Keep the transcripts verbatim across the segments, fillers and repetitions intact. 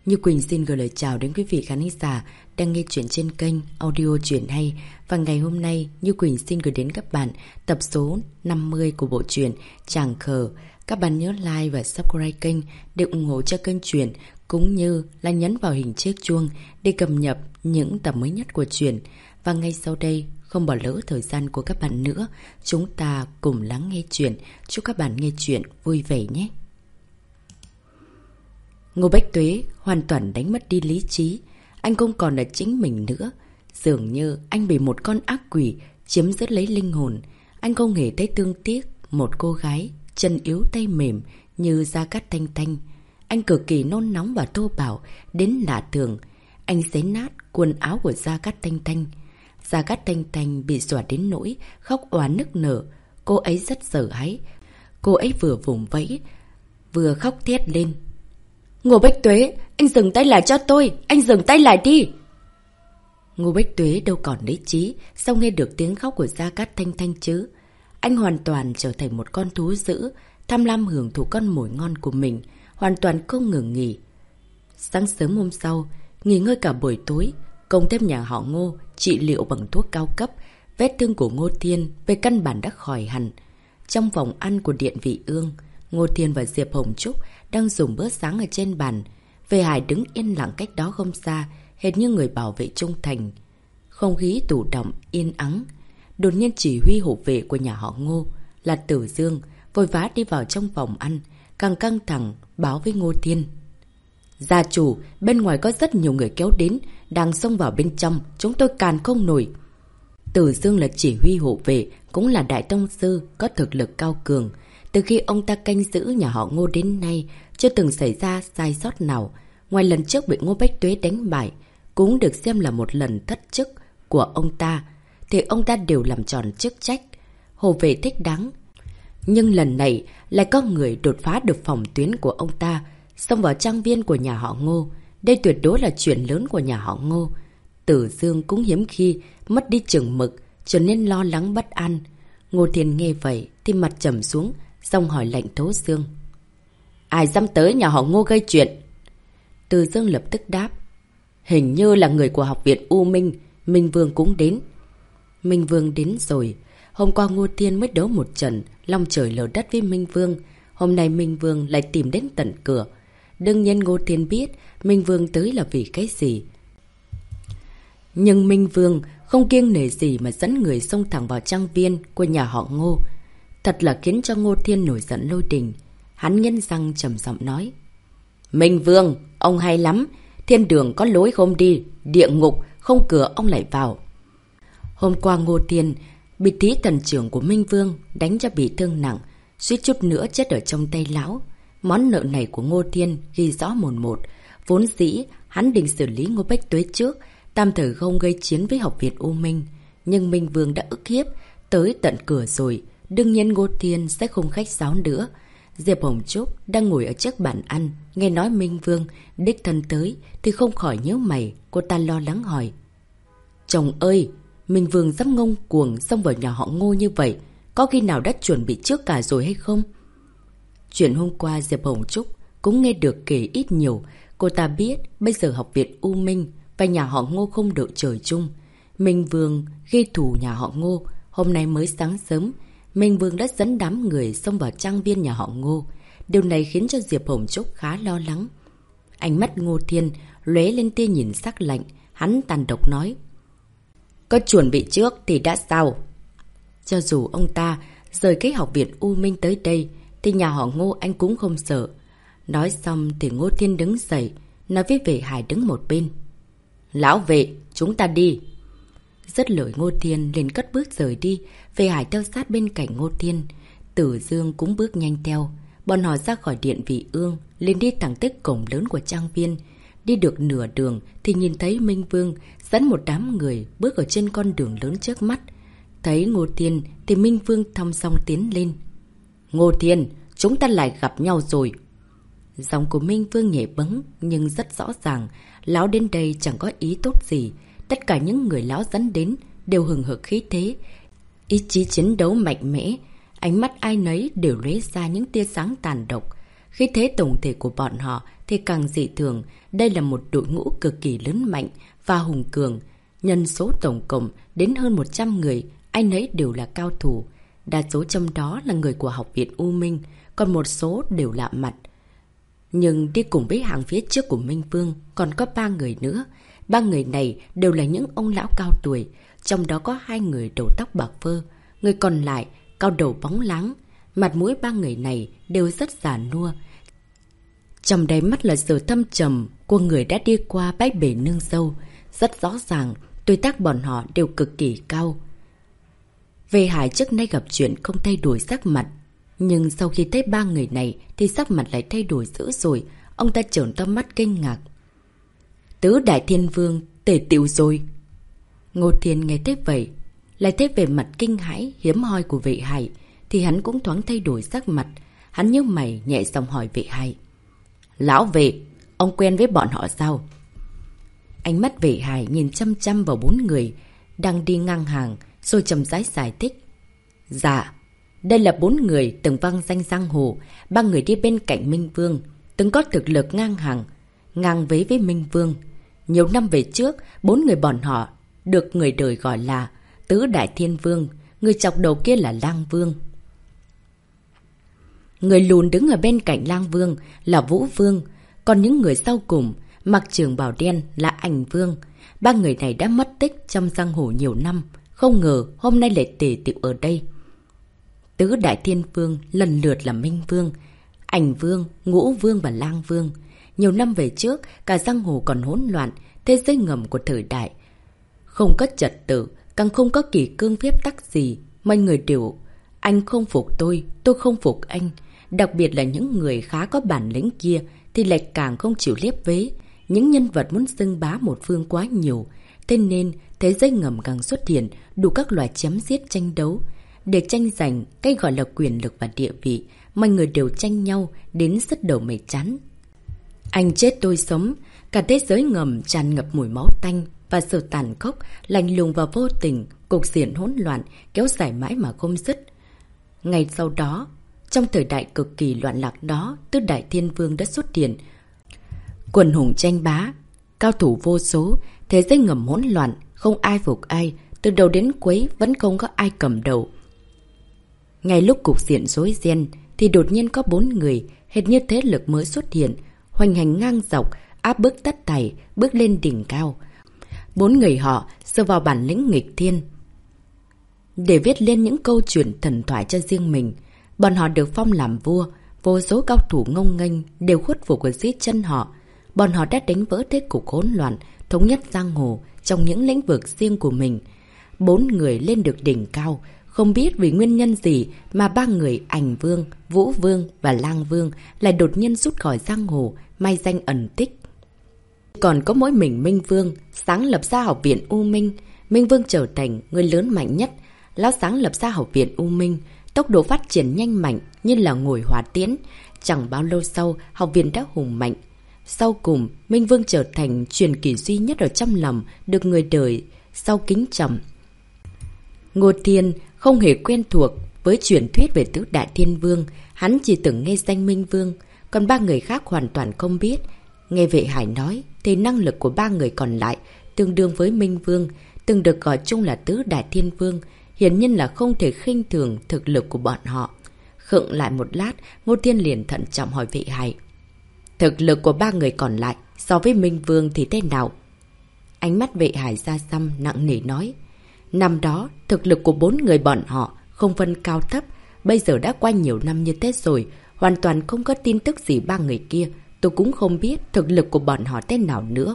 Như Quỳnh xin gửi lời chào đến quý vị khán giả đang nghe chuyện trên kênh Audio Truyện Hay. Và ngày hôm nay, Như Quỳnh xin gửi đến các bạn tập số năm mươi của bộ truyện Tràng Khờ. Các bạn nhớ like và subscribe kênh để ủng hộ cho kênh truyện, cũng như là nhấn vào hình chiếc chuông để cập nhật những tập mới nhất của truyện. Và ngay sau đây, không bỏ lỡ thời gian của các bạn nữa, chúng ta cùng lắng nghe truyện. Chúc các bạn nghe truyện vui vẻ nhé. Ngô Bách Tuế hoàn toàn đánh mất đi lý trí. Anh không còn là chính mình nữa. Dường như anh bị một con ác quỷ chiếm giữ lấy linh hồn. Anh không hề thấy thương tiếc một cô gái chân yếu tay mềm như Gia Cát Thanh Thanh. Anh cực kỳ nôn nóng và thô bạo đến lạ thường. Anh xé nát quần áo của Gia Cát Thanh Thanh. Gia Cát Thanh Thanh bị dọa đến nỗi khóc oán nức nở. Cô ấy rất sợ hãi. Cô ấy vừa vùng vẫy vừa khóc thét lên. Ngô Bách Tuế, anh dừng tay lại cho tôi, anh dừng tay lại đi. Ngô Bách Tuế đâu còn lý trí, sao nghe được tiếng khóc của Gia Cát Thanh Thanh chứ? Anh hoàn toàn trở thành một con thú dữ, tham lam hưởng thụ con mồi ngon của mình, hoàn toàn không ngừng nghỉ. Sáng sớm hôm sau, nghỉ ngơi cả buổi tối, công thêm nhà họ Ngô trị liệu bằng thuốc cao cấp, vết thương của Ngô Thiên về căn bản đã khỏi hẳn. Trong phòng ăn của Điện Vị Ương, Ngô Thiên và Diệp Hồng Trúc đang dùng bữa sáng ở trên bàn. Về Hải đứng yên lặng cách đó không xa, hệt như người bảo vệ trung thành. Không khí tù động, yên ắng. Đột nhiên chỉ huy hộ vệ của nhà họ Ngô là Tử Dương vội vã đi vào trong phòng ăn, càng căng thẳng báo với Ngô Thiên. Gia chủ, bên ngoài có rất nhiều người kéo đến, đang xông vào bên trong, chúng tôi càn không nổi. Tử Dương là chỉ huy hộ vệ, cũng là đại tông sư, có thực lực cao cường. Từ khi ông ta canh giữ nhà họ Ngô đến nay, chưa từng xảy ra sai sót nào. Ngoài lần trước bị Ngô Bách Tuế đánh bại, cũng được xem là một lần thất chức của ông ta, thì ông ta đều làm tròn chức trách. Hộ vệ thích đáng. Nhưng lần này lại có người đột phá được phòng tuyến của ông ta, xông vào trang viên của nhà họ Ngô. Đây tuyệt đối là chuyện lớn của nhà họ Ngô. Tử Dương cũng hiếm khi mất đi chừng mực, trở nên lo lắng bất an. Ngô Thiên nghe vậy thì mặt trầm xuống, xong hỏi lạnh thấu xương. Ai dám tới nhà họ Ngô gây chuyện? Từ Dương lập tức đáp. Hình như là người của học viện U Minh, Minh Vương cũng đến. Minh Vương đến rồi. Hôm qua Ngô Thiên mới đấu một trận long trời lở đất với Minh Vương. Hôm nay Minh Vương lại tìm đến tận cửa. Đương nhiên Ngô Thiên biết Minh Vương tới là vì cái gì. Nhưng Minh Vương không kiêng nể gì mà dẫn người xông thẳng vào trang viên của nhà họ Ngô. Thật là khiến cho Ngô Thiên nổi giận lôi đình. Hắn nghiến răng trầm giọng nói. Minh Vương, ông hay lắm. Thiên đường có lối không đi, địa ngục không cửa ông lại vào. Hôm qua Ngô Thiên bị tí thần trưởng của Minh Vương đánh cho bị thương nặng, suýt chút nữa chết ở trong tay lão. Món nợ này của Ngô Thiên ghi rõ một một. Vốn dĩ hắn định xử lý Ngô Bách Tuế trước, tạm thời không gây chiến với học viện U Minh. Nhưng Minh Vương đã ức hiếp tới tận cửa rồi, đương nhiên Ngô Thiên sẽ không khách sáo nữa. Diệp Hồng Trúc đang ngồi ở trước bàn ăn, nghe nói Minh Vương đích thân tới thì không khỏi nhíu mày. Cô ta lo lắng hỏi. Chồng ơi, Minh Vương dám ngông cuồng xông vào nhà họ Ngô như vậy, có khi nào đã chuẩn bị trước cả rồi hay không? Chuyện hôm qua Diệp Hồng Trúc cũng nghe được kể ít nhiều. Cô ta biết bây giờ học viện U Minh và nhà họ Ngô không đội trời chung. Minh Vương ghi thù nhà họ Ngô. Hôm nay mới sáng sớm, Minh Vương đã dẫn đám người xông vào trang viên nhà họ Ngô. Điều này khiến cho Diệp Hồng Trúc khá lo lắng. Ánh mắt Ngô Thiên lóe lên tia nhìn sắc lạnh. Hắn tàn độc nói. Có chuẩn bị trước thì đã sao? Cho dù ông ta rời cái học viện U Minh tới đây, thì nhà họ Ngô anh cũng không sợ. Nói xong thì Ngô Thiên đứng dậy, nói với Vệ Hải đứng một bên. Lão Vệ, chúng ta đi. Dứt lời Ngô Thiên liền cất bước rời đi. Vệ Hải theo sát bên cạnh Ngô Thiên. Tử Dương cũng bước nhanh theo. Bọn họ ra khỏi Điện Vị Ương, liền đi thẳng tới cổng lớn của trang viên. Đi được nửa đường thì nhìn thấy Minh Vương dẫn một đám người bước ở trên con đường lớn trước mắt. Thấy Ngô Thiên thì Minh Vương thong song tiến lên. Ngô Thiên, chúng ta lại gặp nhau rồi. Giọng của Minh Vương nhẹ bẫng nhưng rất rõ ràng. Lão đến đây chẳng có ý tốt gì. Tất cả những người lão dẫn đến đều hừng hực khí thế, ý chí chiến đấu mạnh mẽ. Ánh mắt ai nấy đều lóe ra những tia sáng tàn độc. Khí thế tổng thể của bọn họ thì càng dị thường. Đây là một đội ngũ cực kỳ lớn mạnh và hùng cường. Nhân số tổng cộng đến hơn một trăm người, ai nấy đều là cao thủ. Đa số trong đó là người của Học viện U Minh, còn một số đều lạ mặt. Nhưng đi cùng với hàng phía trước của Minh Vương còn có ba người nữa. Ba người này đều là những ông lão cao tuổi, trong đó có hai người đầu tóc bạc phơ, người còn lại cao đầu bóng láng. Mặt mũi ba người này đều rất già nua. Trong đáy mắt là sự thâm trầm của người đã đi qua bãi bể nương dâu. Rất rõ ràng, tuổi tác bọn họ đều cực kỳ cao. Vệ Hải trước nay gặp chuyện không thay đổi sắc mặt. Nhưng sau khi thấy ba người này thì sắc mặt lại thay đổi dữ rồi. Ông ta trợn to mắt kinh ngạc. Tứ Đại Thiên Vương tề tựu rồi. Ngô Thiên nghe thấy vậy, lại thấy về mặt kinh hãi hiếm hoi của Vệ Hải, thì hắn cũng thoáng thay đổi sắc mặt. Hắn nhíu mày nhẹ giọng hỏi Vệ Hải. Lão Vệ, ông quen với bọn họ sao? Ánh mắt Vệ Hải nhìn chăm chăm vào bốn người đang đi ngang hàng, rồi chậm rãi giải thích. Dạ, đây là bốn người từng vang danh giang hồ, ba người đi bên cạnh Minh Vương, từng có thực lực ngang hàng, ngang vế với Minh Vương. Nhiều năm về trước, bốn người bọn họ được người đời gọi là Tứ Đại Thiên Vương, người chọc đầu kia là Lang Vương. Người lùn đứng ở bên cạnh Lang Vương là Vũ Vương, còn những người sau cùng mặc trường bào đen là Ảnh Vương. Ba người này đã mất tích trong giang hồ nhiều năm, không ngờ hôm nay lại tề tựu ở đây. Tứ Đại Thiên Vương lần lượt là Minh Vương, Ảnh Vương, Ngũ Vương và Lang Vương. Nhiều năm về trước, cả giang hồ còn hỗn loạn, thế giới ngầm của thời đại. Không có trật tự, càng không có kỷ cương phép tắc gì. Mọi người đều, anh không phục tôi, tôi không phục anh. Đặc biệt là những người khá có bản lĩnh kia thì lại càng không chịu liếp vế. Những nhân vật muốn xưng bá một phương quá nhiều. Thế nên thế giới ngầm càng xuất hiện đủ các loại chém giết tranh đấu. Để tranh giành cái gọi là quyền lực và địa vị, mọi người đều tranh nhau đến sứt đầu mẻ chán. Anh chết tôi sống, cả thế giới ngầm tràn ngập mùi máu tanh và sự tàn khốc, lạnh lùng và vô tình, cục diện hỗn loạn kéo dài mãi mà không dứt. Ngày sau đó, trong thời đại cực kỳ loạn lạc đó, Tứ Đại Thiên Vương đã xuất hiện. Quần hùng tranh bá, cao thủ vô số, thế giới ngầm hỗn loạn, không ai phục ai, từ đầu đến cuối vẫn không có ai cầm đầu. Ngay lúc cục diện rối ren thì đột nhiên có bốn người, hệt như thế lực mới xuất hiện, hoành hành ngang dọc, áp bức tất thảy, bước lên đỉnh cao. Bốn người họ dựa vào bản lĩnh nghịch thiên để viết lên những câu chuyện thần thoại cho riêng mình. Bọn họ được phong làm vua, vô số cao thủ ngông nghênh đều khuất phục ở dưới chân họ. Bọn họ đã đánh vỡ thế cục hỗn loạn, thống nhất giang hồ trong những lĩnh vực riêng của mình. Bốn người lên được đỉnh cao, không biết vì nguyên nhân gì mà ba người Ảnh Vương, Vũ Vương và Lang Vương lại đột nhiên rút khỏi giang hồ, mai danh ẩn tích. Còn có mỗi mình Minh Vương, sáng lập ra Học viện U Minh. Minh Vương trở thành người lớn mạnh nhất. Lão sáng lập ra Học viện U Minh, tốc độ phát triển nhanh mạnh như là ngồi hỏa tiễn. Chẳng bao lâu sau, học viện đã hùng mạnh. Sau cùng, Minh Vương trở thành truyền kỳ duy nhất ở trong lòng, được người đời sau kính trọng. Ngô Thiên không hề quen thuộc với truyền thuyết về Tứ Đại Thiên Vương, hắn chỉ từng nghe danh Minh Vương, còn ba người khác hoàn toàn không biết. Nghe Vệ Hải nói thì năng lực của ba người còn lại tương đương với Minh Vương, từng được gọi chung là Tứ Đại Thiên Vương, hiển nhiên là không thể khinh thường thực lực của bọn họ. Khựng lại một lát, Ngô Thiên liền thận trọng hỏi Vệ Hải. Thực lực của ba người còn lại so với Minh Vương thì thế nào? Ánh mắt Vệ Hải ra xăm nặng nề nói. Năm đó, thực lực của bốn người bọn họ không phân cao thấp. Bây giờ đã qua nhiều năm như thế rồi, hoàn toàn không có tin tức gì ba người kia. Tôi cũng không biết thực lực của bọn họ thế nào nữa.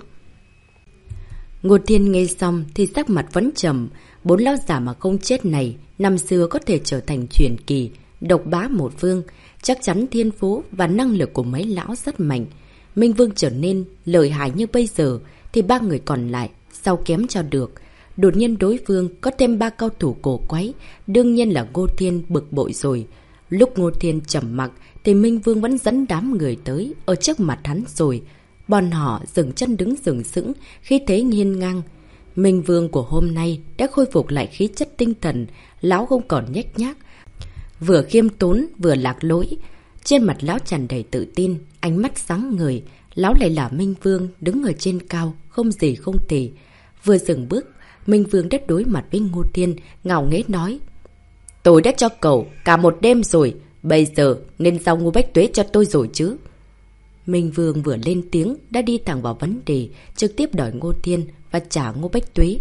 Ngô Thiên nghe xong thì sắc mặt vẫn trầm. Bốn lão giả mà không chết này, năm xưa có thể trở thành truyền kỳ, độc bá một phương. Chắc chắn thiên phú và năng lực của mấy lão rất mạnh. Minh Vương trở nên lợi hại như bây giờ thì ba người còn lại sao kém cho được. Đột nhiên đối phương có thêm ba cao thủ cổ quái, đương nhiên là Ngô Thiên bực bội rồi. Lúc Ngô Thiên trầm mặc thì Minh Vương vẫn dẫn đám người tới ở trước mặt hắn rồi. Bọn họ dừng chân đứng sừng sững, khí thế nghiêng ngang. Minh Vương của hôm nay đã khôi phục lại khí chất tinh thần, lão không còn nhếch nhác, vừa khiêm tốn vừa lạc lối. Trên mặt lão tràn đầy tự tin, ánh mắt sáng ngời. Lão lại là Minh Vương, đứng ở trên cao, không gì không thể. Vừa dừng bước, Minh Vương đã đối mặt với Ngô Thiên, ngạo nghễ nói. Tôi đã cho cậu cả một đêm rồi, bây giờ nên giao Ngô Bách Tuế cho tôi rồi chứ. Minh Vương vừa lên tiếng đã đi thẳng vào vấn đề, trực tiếp đòi Ngô Thiên và trả Ngô Bách Tuế.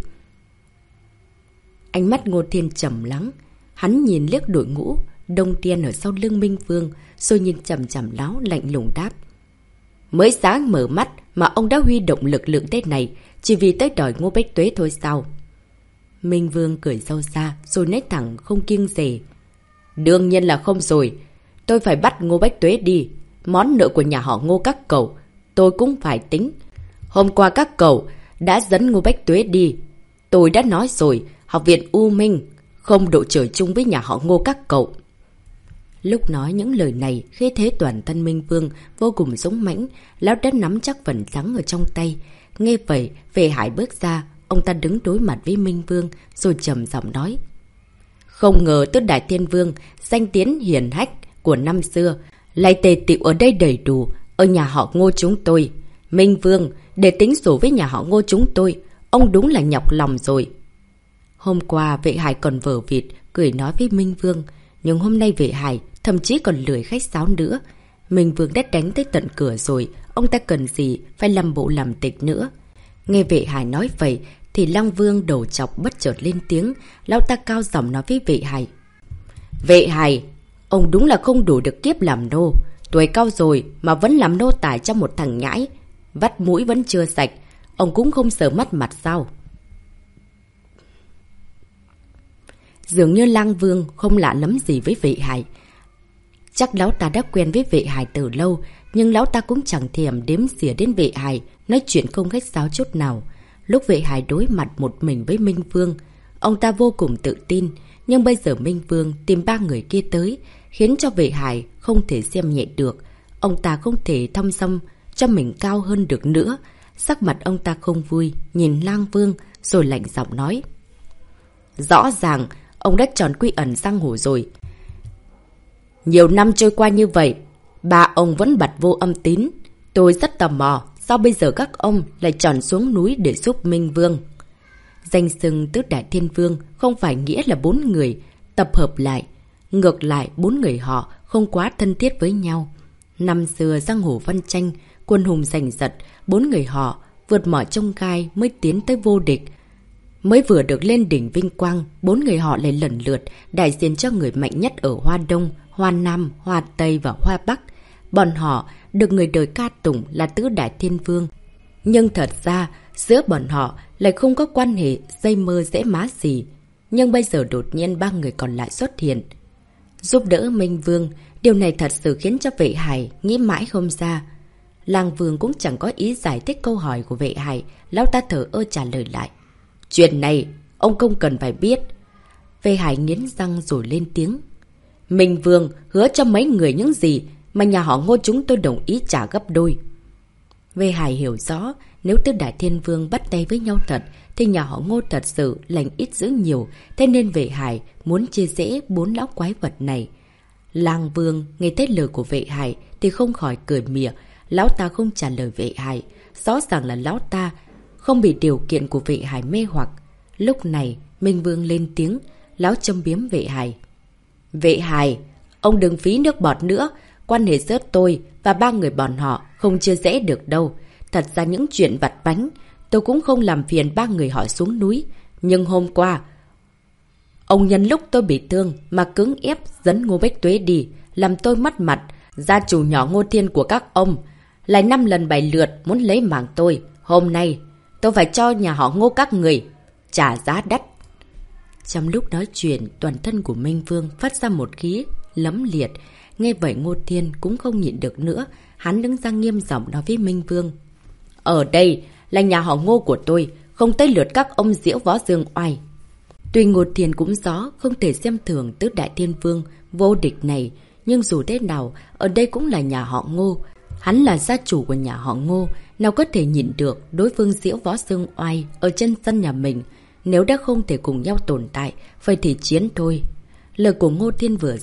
Ánh mắt Ngô Thiên trầm lắng, hắn nhìn liếc đội ngũ Đông Tiên ở sau lưng Minh Vương, rồi nhìn chằm chằm lão lạnh lùng đáp. Mới sáng mở mắt mà ông đã huy động lực lượng thế này, chỉ vì tới đòi Ngô Bách Tuế thôi sao? Minh Vương cười sâu xa, rồi nói thẳng không kiêng dè. Đương nhiên là không rồi, tôi phải bắt Ngô Bách Tuế đi. Món nợ của nhà họ Ngô các cậu, tôi cũng phải tính. Hôm qua các cậu đã dẫn Ngô Bách Tuế đi. Tôi đã nói rồi, học viện U Minh không độ trời chung với nhà họ Ngô các cậu. Lúc nói những lời này, khí thế toàn thân Minh Vương vô cùng dũng mãnh, lão đã nắm chắc phần thắng ở trong tay. Nghe vậy, Vệ Hải bước ra, ông ta đứng đối mặt với Minh Vương, rồi trầm giọng nói. Không ngờ Tứ Đại Thiên Vương, danh tiếng hiển hách của năm xưa, lại tề tựu ở đây đầy đủ, ở nhà họ Ngô chúng tôi. Minh Vương, để tính sổ với nhà họ Ngô chúng tôi, ông đúng là nhọc lòng rồi. Hôm qua, Vệ Hải còn vờ vịt, cười nói với Minh Vương, nhưng hôm nay Vệ Hải thậm chí còn lười khách sáo nữa. Minh Vương đã đánh tới tận cửa rồi, ông ta cần gì phải làm bộ làm tịch nữa. Nghe Vệ Hải nói vậy, thì Lăng Vương đầu chọc bất chợt lên tiếng, lão ta cao giọng nói với Vệ Hải. Vệ Hải, ông đúng là không đủ được kiếp làm nô. Tuổi cao rồi mà vẫn làm nô tài cho một thằng nhãi. Vắt mũi vẫn chưa sạch, ông cũng không sờ mắt mặt sao? Dường như Lăng Vương không lạ lắm gì với Vệ Hải. Chắc lão ta đã quen với Vệ Hải từ lâu, nhưng lão ta cũng chẳng thèm đếm xỉa đến Vệ Hải, nói chuyện không khách sáo chút nào. Lúc Vệ Hải đối mặt một mình với Minh Vương, ông ta vô cùng tự tin, nhưng bây giờ Minh Vương tìm ba người kia tới, khiến cho Vệ Hải không thể xem nhẹ được. Ông ta không thể thong dong cho mình cao hơn được nữa. Sắc mặt ông ta không vui, nhìn Lang Vương rồi lạnh giọng nói. Rõ ràng, ông đã tròn quy ẩn giang hồ rồi. Nhiều năm trôi qua như vậy, ba ông vẫn bặt vô âm tín. Tôi rất tò mò, sao bây giờ các ông lại tròn xuống núi để giúp Minh Vương? Danh xưng Tứ Đại Thiên Vương không phải nghĩa là bốn người tập hợp lại. Ngược lại, bốn người họ không quá thân thiết với nhau. Năm xưa giang hồ văn tranh, quân hùng giành giật, bốn người họ vượt mọi chông gai mới tiến tới vô địch. Mới vừa được lên đỉnh vinh quang, bốn người họ lại lần lượt đại diện cho người mạnh nhất ở Hoa Đông, Hoa Nam, Hoa Tây và Hoa Bắc. Bọn họ được người đời ca tụng là Tứ Đại Thiên Vương. Nhưng thật ra, giữa bọn họ lại không có quan hệ dây mơ dễ má gì. Nhưng bây giờ đột nhiên ba người còn lại xuất hiện, giúp đỡ Minh Vương. Điều này thật sự khiến cho Vệ Hải nghĩ mãi không ra. Lang Vương cũng chẳng có ý giải thích câu hỏi của Vệ Hải. Lão ta thở ơ trả lời lại. Chuyện này, ông không cần phải biết. Vệ Hải nghiến răng rồi lên tiếng. Minh Vương hứa cho mấy người những gì mà nhà họ Ngô chúng tôi đồng ý trả gấp đôi. Vệ Hải hiểu rõ, nếu Tứ Đại Thiên Vương bắt tay với nhau thật, thì nhà họ Ngô thật sự lành ít dữ nhiều. Thế nên Vệ Hải muốn chia sẻ bốn lão quái vật này. Lang Vương nghe thấy lời của Vệ Hải thì không khỏi cười mỉa. Lão ta không trả lời Vệ Hải. Rõ ràng là lão ta không bị điều kiện của Vệ Hải mê hoặc. Lúc này Minh Vương lên tiếng. Lão châm biếm Vệ Hải. Vệ Hải, ông đừng phí nước bọt nữa. Quan hệ giữa tôi và ba người bọn họ không chia rẽ được đâu. Thật ra những chuyện vặt bánh tôi cũng không làm phiền ba người họ xuống núi. Nhưng hôm qua ông nhân lúc tôi bị thương mà cứng ép dẫn Ngô Bách Tuế đi, làm tôi mất mặt. Gia chủ nhỏ Ngô Thiên của các ông lại năm lần bảy lượt muốn lấy mạng tôi. Hôm nay tôi phải cho nhà họ Ngô các người trả giá đắt. Trong lúc nói chuyện, toàn thân của Minh Vương phát ra một khí lấm liệt. Nghe vậy Ngô Thiên cũng không nhịn được nữa. Hắn đứng ra nghiêm giọng nói với Minh Vương. Ở đây là nhà họ Ngô của tôi, không tới lượt các ông diễu võ dương oai. Tuy Ngô Thiên cũng rõ không thể xem thường Tứ Đại Thiên Vương vô địch này, nhưng dù thế nào, ở đây cũng là nhà họ Ngô. Hắn là gia chủ của nhà họ Ngô, nào có thể nhịn được đối phương diễu võ dương oai ở chân sân nhà mình. Nếu đã không thể cùng nhau tồn tại, vậy thì chiến thôi. Lời của Ngô Thiên vừa dứt,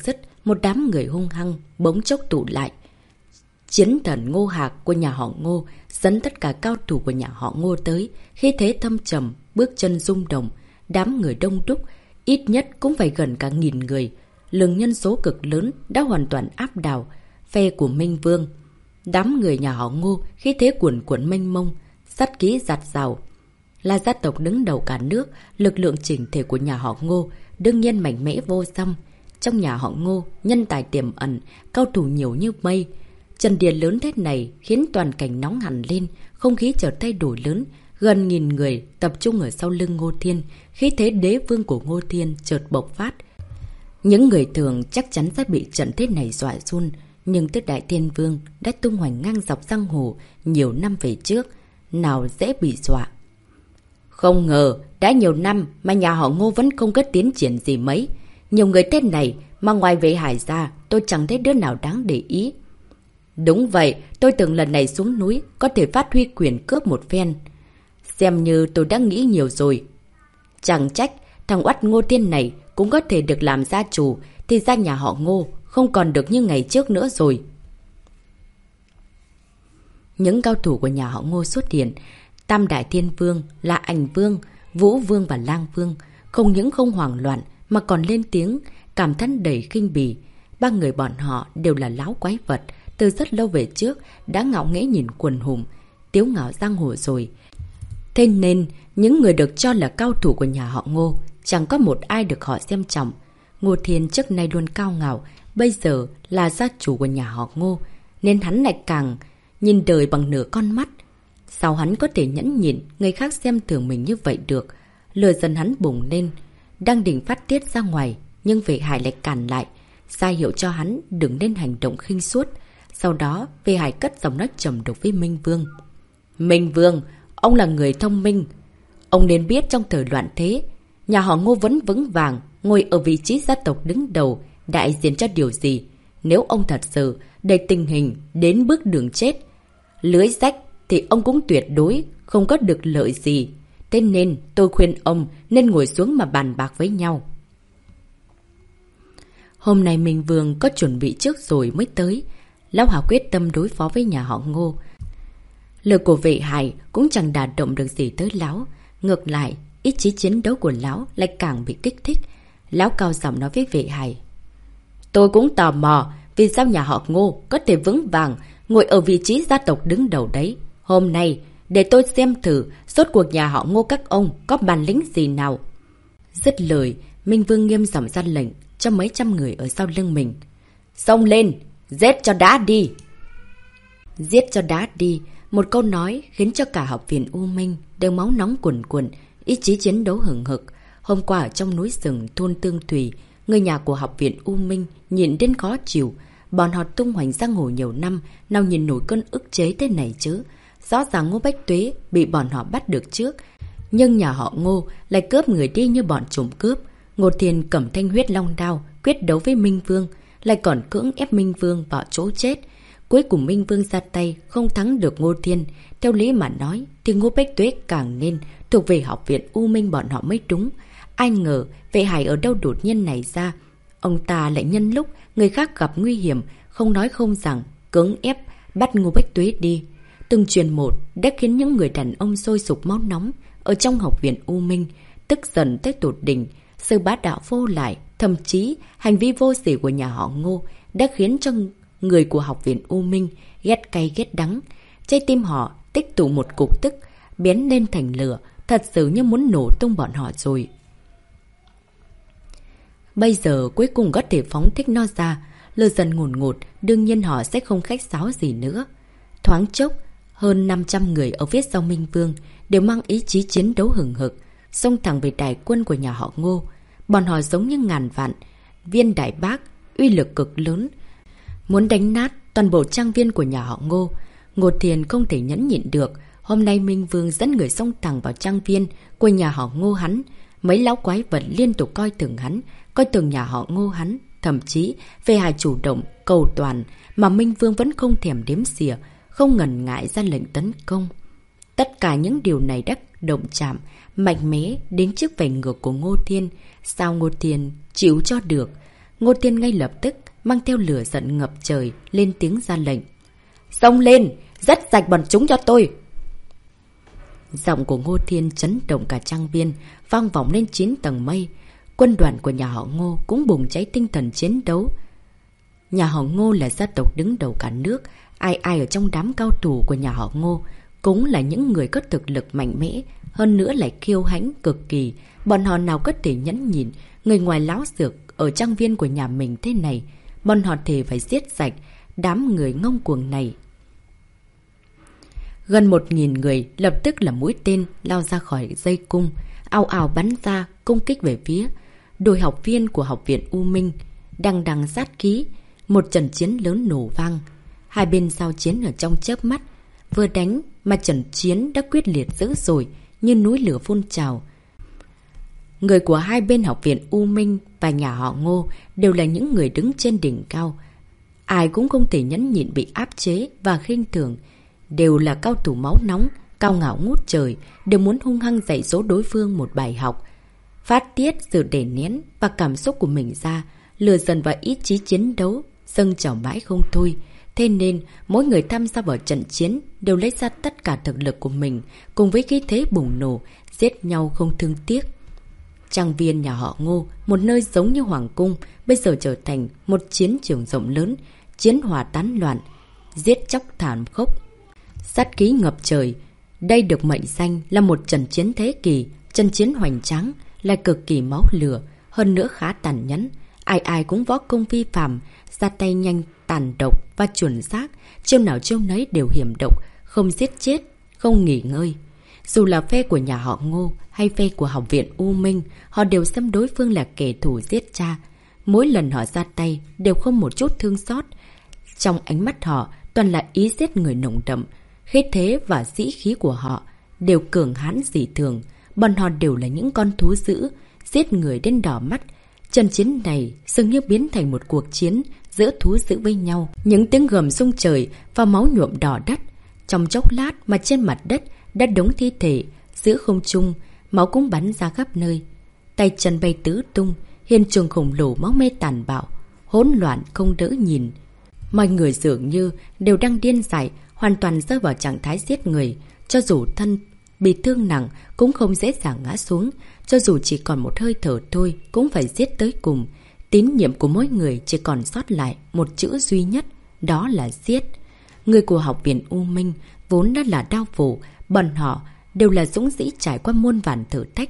một đám người hung hăng bỗng chốc tụ lại. Chiến thần Ngô Hạc của nhà họ Ngô dẫn tất cả cao thủ của nhà họ Ngô tới, khi thế thâm trầm, bước chân rung động, đám người đông đúc, ít nhất cũng phải gần cả nghìn người. Lượng nhân số cực lớn đã hoàn toàn áp đảo phe của Minh Vương. Đám người nhà họ Ngô khi thế cuồn cuộn mênh mông, sát khí giạt rào. Là gia tộc đứng đầu cả nước, lực lượng chỉnh thể của nhà họ Ngô đương nhiên mạnh mẽ vô song. Trong nhà họ Ngô, nhân tài tiềm ẩn, cao thủ nhiều như mây. Trận địa lớn thế này khiến toàn cảnh nóng hẳn lên, không khí chợt thay đổi lớn. Gần nghìn người tập trung ở sau lưng Ngô Thiên, khí thế đế vương của Ngô Thiên chợt bộc phát. Những người thường chắc chắn sẽ bị trận thế này dọa run, nhưng Tứ Đại Thiên Vương đã tung hoành ngang dọc giang hồ nhiều năm về trước, nào dễ bị dọa. Không ngờ, đã nhiều năm mà nhà họ Ngô vẫn không có tiến triển gì mấy. Nhiều người tên này mà ngoài Vệ Hải ra, tôi chẳng thấy đứa nào đáng để ý. Đúng vậy, tôi tưởng lần này xuống núi có thể phát huy quyền cướp một phen. Xem như tôi đã nghĩ nhiều rồi. Chẳng trách, thằng oắt Ngô Thiên này cũng có thể được làm gia chủ, thì ra nhà họ Ngô không còn được như ngày trước nữa rồi. Những cao thủ của nhà họ Ngô xuất hiện. Tam Đại Thiên Vương là Ảnh Vương, Vũ Vương và Lang Vương. Không những không hoảng loạn mà còn lên tiếng, cảm thán đầy khinh bỉ. Ba người bọn họ đều là láo quái vật. Từ rất lâu về trước đã ngạo nghễ nhìn quần hùng, tiếu ngạo giang hồ rồi. Thế nên, những người được cho là cao thủ của nhà họ Ngô chẳng có một ai được họ xem trọng. Ngô Thiên trước nay luôn cao ngạo, bây giờ là gia chủ của nhà họ Ngô, nên hắn lại càng nhìn đời bằng nửa con mắt. Sao hắn có thể nhẫn nhịn người khác xem thường mình như vậy được? Lửa dần hắn bùng lên, đang định phát tiết ra ngoài, nhưng Vệ Hải lại cản lại, ra hiệu cho hắn đừng nên hành động khinh suốt. Sau đó, Vệ Hải cất giọng nói trầm độc với Minh Vương. Minh Vương, ông là người thông minh. Ông nên biết trong thời loạn thế, nhà họ Ngô vẫn vững vàng, ngồi ở vị trí gia tộc đứng đầu, đại diện cho điều gì. Nếu ông thật sự để tình hình đến bước đường chết, lưới rách, thì ông cũng tuyệt đối không có được lợi gì. Thế nên tôi khuyên ông nên ngồi xuống mà bàn bạc với nhau. Hôm nay Minh Vương có chuẩn bị trước rồi mới tới. Lão Hà quyết tâm đối phó với nhà họ Ngô. Lời của Vệ Hải cũng chẳng đả động được gì tới lão. Ngược lại, ý chí chiến đấu của lão lại càng bị kích thích. Lão cao giọng nói với Vệ Hải. Tôi cũng tò mò vì sao nhà họ Ngô có thể vững vàng ngồi ở vị trí gia tộc đứng đầu đấy. Hôm nay, để tôi xem thử rốt cuộc nhà họ Ngô các ông có bản lĩnh gì nào. Dứt lời, Minh Vương nghiêm giọng ra lệnh cho mấy trăm người ở sau lưng mình. Xông lên, giết cho đã đi. Giết cho đã đi, một câu nói khiến cho cả học viện U Minh đều máu nóng cuồn cuộn, ý chí chiến đấu hừng hực. Hôm qua ở trong núi rừng thôn Tương Thủy, người nhà của học viện U Minh nhìn đến khó chịu. Bọn họ tung hoành giang hồ nhiều năm, nào nhìn nổi cơn ức chế thế này chứ. Rõ ràng Ngô Bách Tuế bị bọn họ bắt được trước, nhưng nhà họ Ngô lại cướp người đi như bọn trộm cướp. Ngô Thiên cầm thanh huyết long đao quyết đấu với Minh Vương, lại còn cưỡng ép Minh Vương vào chỗ chết. Cuối cùng Minh Vương ra tay không thắng được Ngô Thiên. Theo lý mà nói thì Ngô Bách Tuế càng nên thuộc về học viện U Minh bọn họ mới đúng. Ai ngờ Vệ Hải ở đâu đột nhiên này ra. Ông ta lại nhân lúc người khác gặp nguy hiểm, không nói không rằng, cưỡng ép bắt Ngô Bách Tuế đi. Từng chuyện một đã khiến những người đàn ông sôi sục máu nóng ở trong học viện U Minh tức giận tới tột đỉnh. Sự bá đạo vô lại, thậm chí hành vi vô sỉ của nhà họ Ngô đã khiến cho người của học viện U Minh ghét cay ghét đắng. Trái tim họ tích tụ một cục tức, biến lên thành lửa, thật sự như muốn nổ tung bọn họ rồi. Bây giờ cuối cùng có thể phóng thích nó ra, lửa dần ngùn ngụt, đương nhiên họ sẽ không khách sáo gì nữa. Thoáng chốc, hơn năm trăm người ở phía sau Minh Vương đều mang ý chí chiến đấu hừng hực, xông thẳng về đại quân của nhà họ Ngô. Bọn họ giống như ngàn vạn viên đại bác, uy lực cực lớn, muốn đánh nát toàn bộ trang viên của nhà họ Ngô. Ngô Thiên không thể nhẫn nhịn được. Hôm nay Minh Vương dẫn người xông thẳng vào trang viên của nhà họ Ngô hắn. Mấy lão quái vật liên tục coi thường hắn, coi thường nhà họ Ngô hắn. Thậm chí Vệ Hải chủ động cầu toàn mà Minh Vương vẫn không thèm đếm xỉa, không ngần ngại ra lệnh tấn công. Tất cả những điều này đã động chạm mạnh mẽ đến chiếc vành ngược của Ngô Thiên. Sao Ngô Thiên chịu cho được? Ngô Thiên ngay lập tức mang theo lửa giận ngập trời, lên tiếng ra lệnh. Xông lên, dắt sạch bọn chúng cho tôi. Giọng của Ngô Thiên chấn động cả trang viên, vang vọng lên chín tầng mây. Quân đoàn của nhà họ Ngô cũng bùng cháy tinh thần chiến đấu. Nhà họ Ngô là gia tộc đứng đầu cả nước. Ai ai ở trong đám cao thủ của nhà họ Ngô cũng là những người có thực lực mạnh mẽ, hơn nữa lại kiêu hãnh cực kỳ. Bọn họ nào có thể nhẫn nhịn người ngoài láo xược ở trang viên của nhà mình thế này. Bọn họ thề phải giết sạch đám người ngông cuồng này. Gần một nghìn người lập tức là mũi tên lao ra khỏi dây cung, ào ào bắn ra công kích về phía đội học viên của học viện U Minh. Đằng đằng sát khí, một trận chiến lớn nổ vang. Hai bên giao chiến ở trong chớp mắt, vừa đánh mà trận chiến đã quyết liệt dữ dội như núi lửa phun trào. Người của hai bên học viện U Minh và nhà họ Ngô đều là những người đứng trên đỉnh cao. Ai cũng không thể nhẫn nhịn bị áp chế và khinh thường. Đều là cao thủ máu nóng, cao ngạo ngút trời, đều muốn hung hăng dạy dỗ đối phương một bài học. Phát tiết sự đè nén và cảm xúc của mình ra, lừa dần và ý chí chiến đấu, dâng trào mãi không thôi. Thế nên, mỗi người tham gia vào trận chiến đều lấy ra tất cả thực lực của mình, cùng với khí thế bùng nổ, giết nhau không thương tiếc. Trang viên nhà họ Ngô, một nơi giống như hoàng cung, bây giờ trở thành một chiến trường rộng lớn, chiến hỏa tán loạn, giết chóc thảm khốc, sát khí ngập trời. Đây được mệnh danh là một trận chiến thế kỷ, trận chiến hoành tráng, lại cực kỳ máu lửa, hơn nữa khá tàn nhẫn. Ai ai cũng võ công vi phạm, ra tay nhanh, tàn độc và chuẩn xác, chiêu nào chiêu nấy đều hiểm độc, không giết chết, không nghỉ ngơi. Dù là phe của nhà họ Ngô hay phe của học viện U Minh, họ đều xem đối phương là kẻ thù giết cha. Mỗi lần họ ra tay đều không một chút thương xót. Trong ánh mắt họ toàn là ý giết người nồng đậm. Khí thế và dĩ khí của họ đều cường hãn dị thường. Bọn họ đều là những con thú dữ, giết người đến đỏ mắt. Trận chiến này dường như biến thành một cuộc chiến giữa thú dữ với nhau. Những tiếng gầm rung trời và máu nhuộm đỏ đất. Trong chốc lát mà trên mặt đất đã đống thi thể, giữa không trung, máu cũng bắn ra khắp nơi. Tay chân bay tứ tung, hiện trường khổng lồ máu me tàn bạo, hỗn loạn không đỡ nhìn. Mọi người dường như đều đang điên dại, hoàn toàn rơi vào trạng thái giết người. Cho dù thân bị thương nặng cũng không dễ dàng ngã xuống, cho dù chỉ còn một hơi thở thôi cũng phải giết tới cùng. Tín nhiệm của mỗi người chỉ còn sót lại một chữ duy nhất, đó là giết. Người của học viện U Minh vốn đã là đao phủ, bọn họ đều là dũng sĩ trải qua muôn vàn thử thách.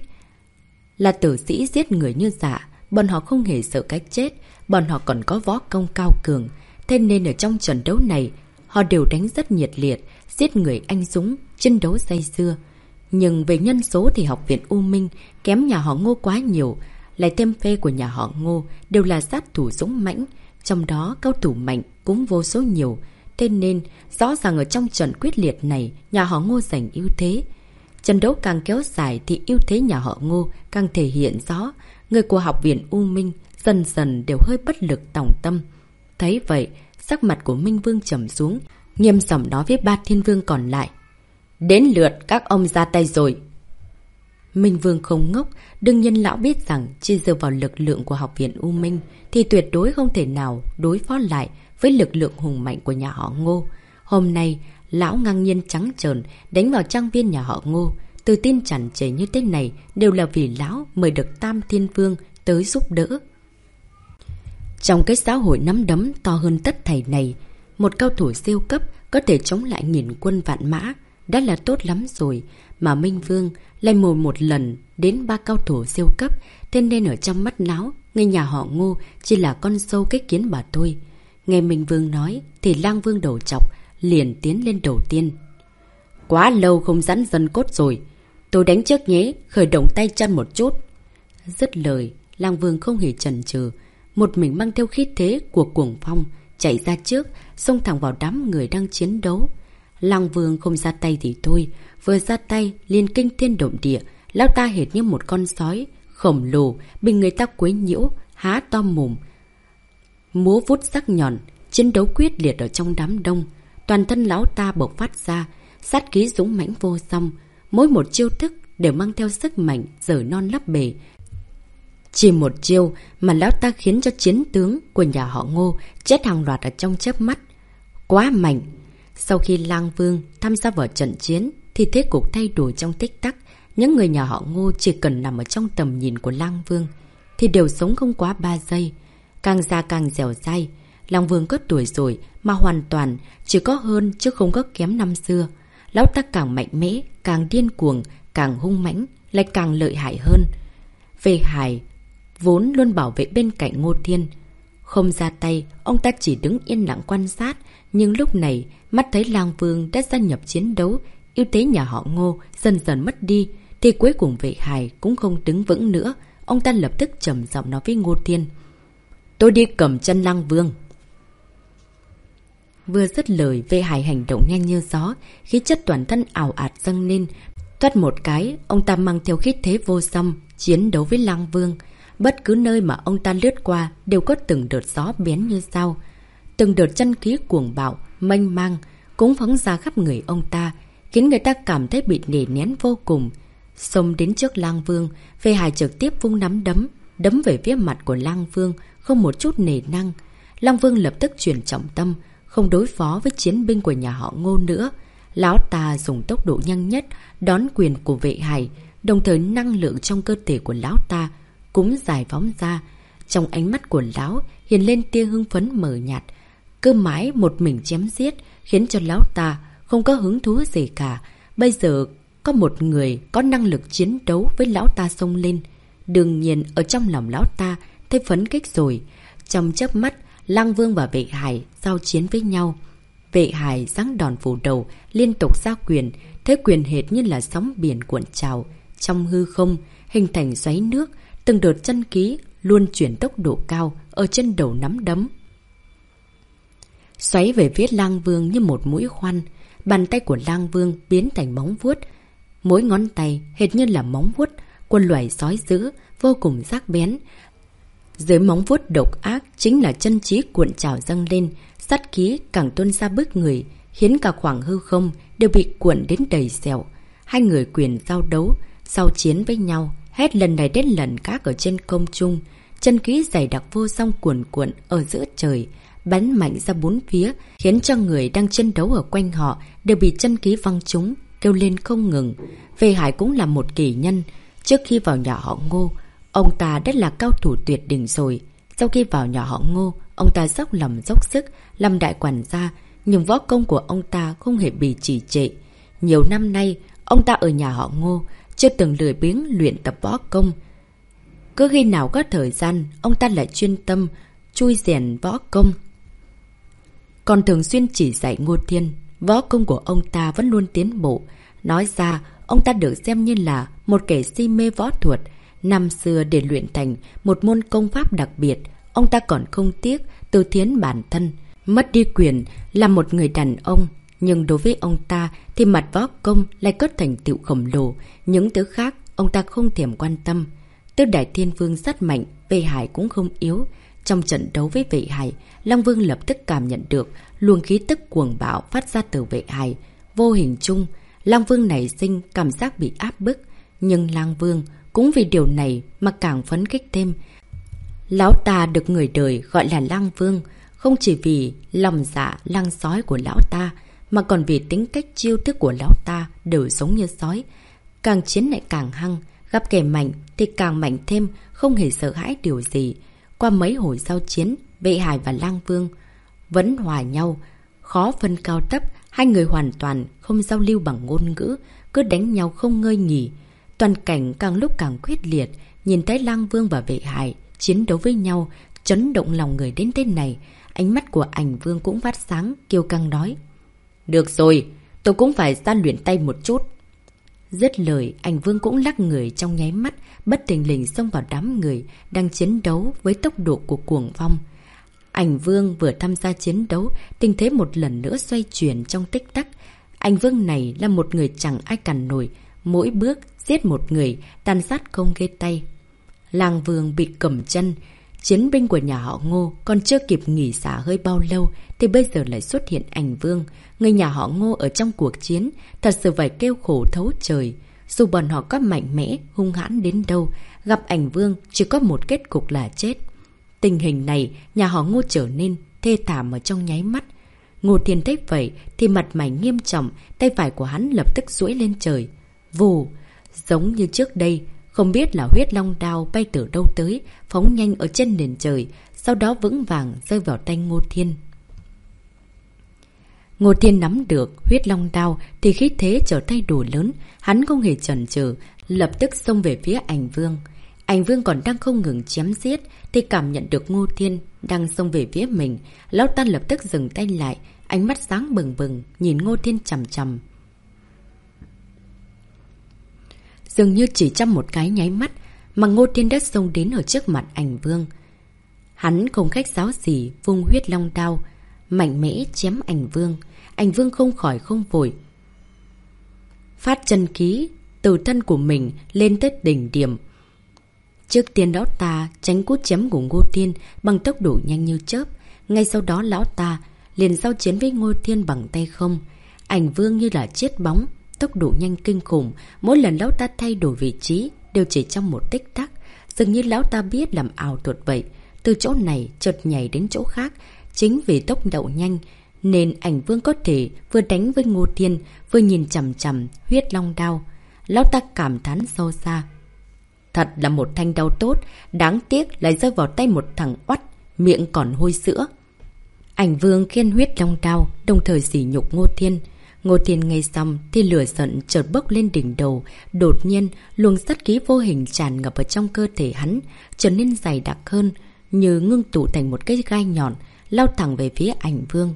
Là tử sĩ giết người như dạ, bọn họ không hề sợ cái chết, bọn họ còn có võ công cao cường. Thế nên ở trong trận đấu này, họ đều đánh rất nhiệt liệt, giết người anh dũng, chiến đấu say sưa. Nhưng về nhân số thì học viện U Minh kém nhà họ Ngô quá nhiều, lại thêm phe của nhà họ Ngô đều là sát thủ dũng mãnh, trong đó cao thủ mạnh cũng vô số nhiều. Thế nên, rõ ràng ở trong trận quyết liệt này, nhà họ Ngô giành ưu thế. Trận đấu càng kéo dài thì ưu thế nhà họ Ngô càng thể hiện rõ. Người của học viện U Minh dần dần đều hơi bất lực tòng tâm. Thấy vậy, sắc mặt của Minh Vương trầm xuống, nghiêm giọng nói với ba thiên vương còn lại. Đến lượt các ông ra tay rồi. Minh Vương không ngốc, đương nhiên lão biết rằng chỉ dựa vào lực lượng của học viện U Minh thì tuyệt đối không thể nào đối phó lại với lực lượng hùng mạnh của nhà họ Ngô. Hôm nay, lão ngang nhiên trắng trợn đánh vào trang viên nhà họ Ngô. Tự tin tràn trề như thế này đều là vì lão mời được Tam Thiên Vương tới giúp đỡ. Trong cái xã hội nắm đấm to hơn tất thảy này, một cao thủ siêu cấp có thể chống lại nghìn quân vạn mã đã là tốt lắm rồi, mà Minh Vương lại mời một lần đến ba cao thủ siêu cấp, thế nên ở trong mắt lão, người nhà họ Ngô chỉ là con sâu cái kiến bà thôi. Nghe Minh Vương nói thì Lang Vương đầu chọc liền tiến lên đầu tiên. Quá lâu không giãn dân cốt rồi, tôi đánh trước nhé, khởi động tay chân một chút. Dứt lời, Lang Vương không hề chần chừ, một mình mang theo khí thế của cuồng phong chạy ra trước, xông thẳng vào đám người đang chiến đấu. Lang Vương không ra tay thì thôi, vừa ra tay liền kinh thiên động địa, lão ta hệt như một con sói khổng lồ bị người ta quấy nhiễu, há to mồm, múa vút sắc nhọn, chiến đấu quyết liệt ở trong đám đông. Toàn thân lão ta bộc phát ra sát khí dũng mãnh vô song, mỗi một chiêu thức đều mang theo sức mạnh dở non lấp bể. Chỉ một chiêu mà lão ta khiến cho chiến tướng của nhà họ Ngô chết hàng loạt ở trong chớp mắt. Quá mạnh! Sau khi Lang Vương tham gia vào trận chiến thì thế cục thay đổi trong tích tắc. Những người nhà họ Ngô chỉ cần nằm ở trong tầm nhìn của Lang Vương thì đều sống không quá ba giây. Càng già càng dẻo dai. Lang Vương có tuổi rồi mà hoàn toàn chỉ có hơn chứ không có kém năm xưa. Lão ta càng mạnh mẽ, càng điên cuồng, càng hung mãnh, lại càng lợi hại hơn. Vệ Hải vốn luôn bảo vệ bên cạnh Ngô Thiên. Không ra tay, ông ta chỉ đứng yên lặng quan sát. Nhưng lúc này, mắt thấy Lang Vương đã gia nhập chiến đấu, ưu thế nhà họ Ngô dần dần mất đi, thì cuối cùng Vệ Hải cũng không đứng vững nữa. Ông ta lập tức trầm giọng nói với Ngô Thiên: tôi đi cầm chân Lang Vương. Vừa dứt lời, Vệ Hải hành động nhanh như gió, khí chất toàn thân ảo ạt dâng lên. Thoát một cái, ông ta mang theo khí thế vô song chiến đấu với Lang Vương. Bất cứ nơi mà ông ta lướt qua đều có từng đợt gió bén như sao. Từng đợt chân khí cuồng bạo, mênh mang cũng phóng ra khắp người ông ta, khiến người ta cảm thấy bị nề nén vô cùng. Xông đến trước Lang Vương, Vệ Hải trực tiếp vung nắm đấm, đấm về phía mặt của Lang Vương, không một chút nề năng. Lang Vương lập tức chuyển trọng tâm, không đối phó với chiến binh của nhà họ Ngô nữa. Lão ta dùng tốc độ nhanh nhất đón quyền của Vệ Hải, đồng thời năng lượng trong cơ thể của lão ta cũng giải phóng ra. Trong ánh mắt của lão hiện lên tia hưng phấn mờ nhạt. Cứ mãi một mình chém giết khiến cho lão ta không có hứng thú gì cả. Bây giờ có một người có năng lực chiến đấu với lão ta xông lên. Đương nhiên ở trong lòng lão ta thấy phấn khích rồi. Trong chớp mắt, Lang Vương và Vệ Hải giao chiến với nhau. Vệ Hải giáng đòn phủ đầu, liên tục ra quyền, thế quyền hệt như là sóng biển cuộn trào trong hư không, hình thành xoáy nước. Từng đợt chân khí luôn chuyển tốc độ cao ở trên đầu nắm đấm, xoáy về phía Lang Vương như một mũi khoan. Bàn tay của Lang Vương biến thành móng vuốt, mỗi ngón tay hệt như là móng vuốt của loài sói dữ, vô cùng sắc bén. Dưới móng vuốt độc ác chính là chân trí cuộn trào dâng lên, sát khí càng tuôn ra bức người, khiến cả khoảng hư không đều bị cuộn đến đầy sẹo. Hai người quyền giao đấu, giao chiến với nhau, hết lần này đến lần khác ở trên không trung. Chân khí dày đặc vô song cuồn cuộn ở giữa trời, bắn mạnh ra bốn phía, khiến cho người đang chiến đấu ở quanh họ đều bị chân khí văng trúng, kêu lên không ngừng. Vệ Hải cũng là một kỳ nhân. Trước khi vào nhà họ Ngô, ông ta đã là cao thủ tuyệt đỉnh rồi. Sau khi vào nhà họ Ngô, ông ta dốc lòng dốc sức làm đại quản gia, nhưng võ công của ông ta không hề bị trì trệ. Nhiều năm nay, ông ta ở nhà họ Ngô chưa từng lười biếng luyện tập võ công. Cứ khi nào có thời gian, ông ta lại chuyên tâm chui rèn võ công, còn thường xuyên chỉ dạy Ngô Thiên. Võ công của ông ta vẫn luôn tiến bộ. Nói ra, ông ta được xem như là một kẻ si mê võ thuật. Năm xưa để luyện thành một môn công pháp đặc biệt, ông ta còn không tiếc từ thiến bản thân, mất đi quyền là một người đàn ông. Nhưng đối với ông ta thì mặt võ công lại có thành tựu khổng lồ, những thứ khác ông ta không thèm quan tâm. Tứ Đại Thiên Vương rất mạnh, Vệ Hải cũng không yếu. Trong trận đấu với Vệ Hải, Lang Vương lập tức cảm nhận được luồng khí tức cuồng bạo phát ra từ Vệ Hải. Vô hình chung, Lang Vương nảy sinh cảm giác bị áp bức. Nhưng Lang Vương cũng vì điều này mà càng phấn khích thêm. Lão ta được người đời gọi là Lang Vương, không chỉ vì lòng dạ lang sói của lão ta, mà còn vì tính cách chiêu thức của lão ta đều giống như sói. Càng chiến lại càng hăng, gặp kẻ mạnh thì càng mạnh thêm, không hề sợ hãi điều gì. Qua mấy hồi giao chiến, Vệ Hải và Lang Vương vẫn hòa nhau, khó phân cao thấp. Hai người hoàn toàn không giao lưu bằng ngôn ngữ, cứ đánh nhau không ngơi nghỉ. Toàn cảnh càng lúc càng quyết liệt. Nhìn thấy Lang Vương và Vệ Hải chiến đấu với nhau, chấn động lòng người đến thế này, ánh mắt của Ảnh Vương cũng phát sáng, kiêu căng nói: được rồi, tôi cũng phải ra luyện tay một chút. Dứt lời, Ảnh Vương cũng lắc người trong nháy mắt, bất thình lình xông vào đám người đang chiến đấu với tốc độ của cuồng phong. Ảnh Vương vừa tham gia chiến đấu, tình thế một lần nữa xoay chuyển trong tích tắc. Ảnh Vương này là một người chẳng ai cản nổi, mỗi bước giết một người, tàn sát không ghê tay. Lang Vương bị cầm chân. Chiến binh của nhà họ Ngô còn chưa kịp nghỉ xả hơi bao lâu thì bây giờ lại xuất hiện Ảnh Vương. Người nhà họ Ngô ở trong cuộc chiến thật sự phải kêu khổ thấu trời. dù bọn họ có mạnh mẽ, hung hãn đến đâu, gặp ảnh vương chỉ có một kết cục là chết. Tình hình này, nhà họ Ngô trở nên thê thảm ở trong nháy mắt. Ngô Thiên thấy vậy thì mặt mày nghiêm trọng, tay phải của hắn lập tức duỗi lên trời. Vù! Giống như trước đây, không biết là huyết long đao bay từ đâu tới, phóng nhanh ở trên nền trời, sau đó vững vàng rơi vào tay Ngô Thiên. Ngô Thiên nắm được huyết long đao thì khí thế trở thay đổi lớn, hắn không hề chần chừ, lập tức xông về phía ảnh vương. Ảnh vương còn đang không ngừng chém giết thì cảm nhận được Ngô Thiên đang xông về phía mình, lão ta lập tức dừng tay lại, ánh mắt sáng bừng bừng nhìn Ngô Thiên chằm chằm. Dường như chỉ trong một cái nháy mắt mà Ngô Thiên đã xông đến ở trước mặt ảnh vương. Hắn không khách sáo gì, vung huyết long đao mạnh mẽ chém ảnh vương. Ảnh vương không khỏi không vội phát chân khí từ thân của mình lên tới đỉnh điểm. Trước tiên lão ta tránh cú chém của Ngô Thiên bằng tốc độ nhanh như chớp. Ngay sau đó lão ta liền giao chiến với Ngô Thiên bằng tay không. Ảnh vương như là chiết bóng, tốc độ nhanh kinh khủng. Mỗi lần lão ta thay đổi vị trí đều chỉ trong một tích tắc, dường như lão ta biết làm ảo thuật vậy. Từ chỗ này chợt nhảy đến chỗ khác. Chính vì tốc độ nhanh nên ảnh vương có thể vừa đánh với Ngô Thiên vừa nhìn chằm chằm huyết long đao. Lão ta cảm thán sâu xa. Thật là một thanh đao tốt, đáng tiếc lại rơi vào tay một thằng oắt, miệng còn hôi sữa. Ảnh vương khiên huyết long đao, đồng thời sỉ nhục Ngô Thiên. Ngô Thiên nghe xong thì lửa giận chợt bốc lên đỉnh đầu. Đột nhiên, luồng sát khí vô hình tràn ngập ở trong cơ thể hắn, trở nên dày đặc hơn, như ngưng tụ thành một cái gai nhọn, lao thẳng về phía ảnh vương.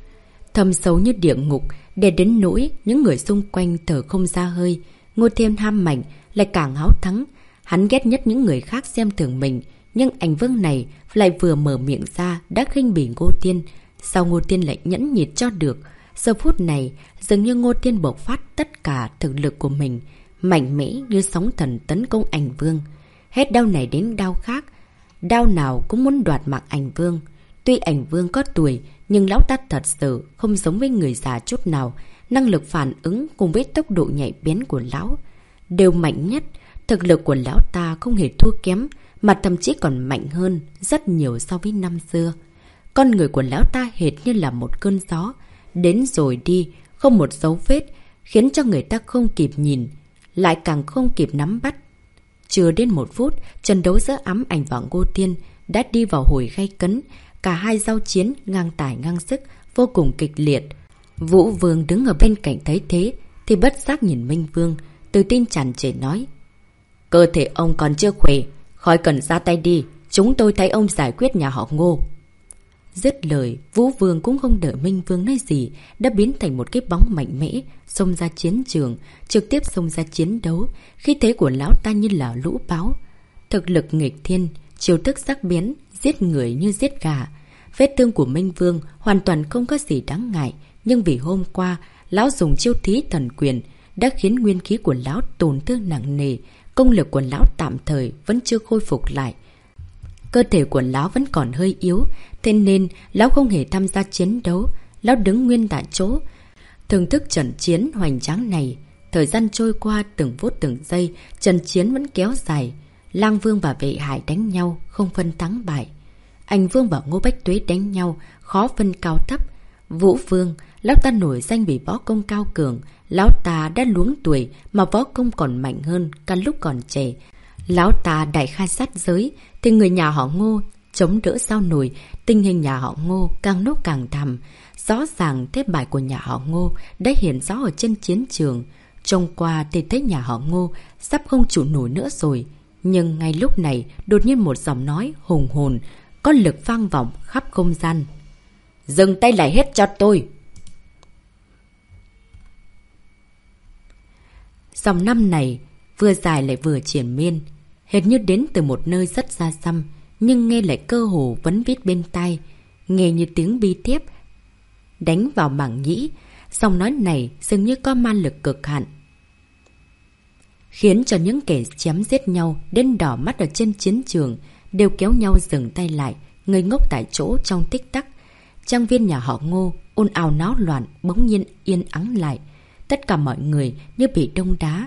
Thâm sâu như địa ngục, để đến nỗi những người xung quanh thở không ra hơi. Ngô Thiên ham mạnh, lại càng háo thắng. Hắn ghét nhất những người khác xem thường mình, nhưng ảnh vương này lại vừa mở miệng ra đã khinh bỉ Ngô Thiên. Sao Ngô Thiên lại nhẫn nhịn cho được? Giờ phút này, dường như Ngô Thiên bộc phát tất cả thực lực của mình, mạnh mẽ như sóng thần tấn công ảnh vương. Hết đau này đến đau khác, đau nào cũng muốn đoạt mạng ảnh vương. Tuy ảnh vương có tuổi, nhưng lão ta thật sự không giống với người già chút nào. Năng lực phản ứng cùng với tốc độ nhạy bén của lão đều mạnh nhất. Thực lực của lão ta không hề thua kém, mà thậm chí còn mạnh hơn rất nhiều so với năm xưa. Con người của lão ta hệt như là một cơn gió, đến rồi đi, không một dấu vết, khiến cho người ta không kịp nhìn, lại càng không kịp nắm bắt. Chưa đến một phút, trận đấu giữa ám ảnh và Ngô Thiên đã đi vào hồi gay cấn. Cả hai giao chiến ngang tài ngang sức, vô cùng kịch liệt. Vũ Vương đứng ở bên cạnh thấy thế thì bất giác nhìn Minh Vương, tự tin tràn trề nói: cơ thể ông còn chưa khỏe, khỏi cần ra tay đi, chúng tôi thấy ông giải quyết nhà họ Ngô. Dứt lời, Vũ Vương cũng không đợi Minh Vương nói gì, đã biến thành một cái bóng mạnh mẽ, xông ra chiến trường, trực tiếp xông ra chiến đấu. Khí thế của lão ta như là lũ báo, thực lực nghịch thiên, chiêu thức sắc bén, giết người như giết gà. Vết thương của Minh Vương hoàn toàn không có gì đáng ngại, nhưng vì hôm qua lão dùng chiêu thí thần quyền đã khiến nguyên khí của lão tổn thương nặng nề. Công lực của lão tạm thời vẫn chưa khôi phục lại, cơ thể của lão vẫn còn hơi yếu, thế nên lão không hề tham gia chiến đấu. Lão đứng nguyên tại chỗ, thưởng thức trận chiến hoành tráng này. Thời gian trôi qua từng phút từng giây, trận chiến vẫn kéo dài. Lang Vương và Vệ Hải đánh nhau không phân thắng bại. Ảnh Vương và Ngô Bách Tuế đánh nhau khó phân cao thấp. Vũ Vương, lão ta nổi danh vì võ công cao cường. Lão ta đã luống tuổi mà võ công còn mạnh hơn cả lúc còn trẻ. Lão ta đại khai sát giới thì người nhà họ Ngô chống đỡ sao nổi. Tình hình nhà họ Ngô càng lúc càng thầm. Rõ ràng thất bại của nhà họ Ngô đã hiện rõ ở trên chiến trường. Trông qua thì thấy nhà họ Ngô sắp không trụ nổi nữa rồi. Nhưng ngay lúc này đột nhiên một giọng nói hùng hồn có lực vang vọng khắp không gian: dừng tay lại hết cho tôi. Dòng năm này vừa dài lại vừa triển miên, hệt như đến từ một nơi rất xa xăm, nhưng nghe lại cơ hồ vẫn vít bên tai, nghe như tiếng bi thiếp đánh vào mảng nhĩ. Dòng nói này dường như có ma lực cực hạn, khiến cho những kẻ chém giết nhau đến đỏ mắt ở trên chiến trường đều kéo nhau dừng tay lại, ngây ngốc tại chỗ trong tích tắc. Trang viên nhà họ Ngô ồn ào náo loạn bỗng nhiên yên ắng lại. Tất cả mọi người như bị đông đá,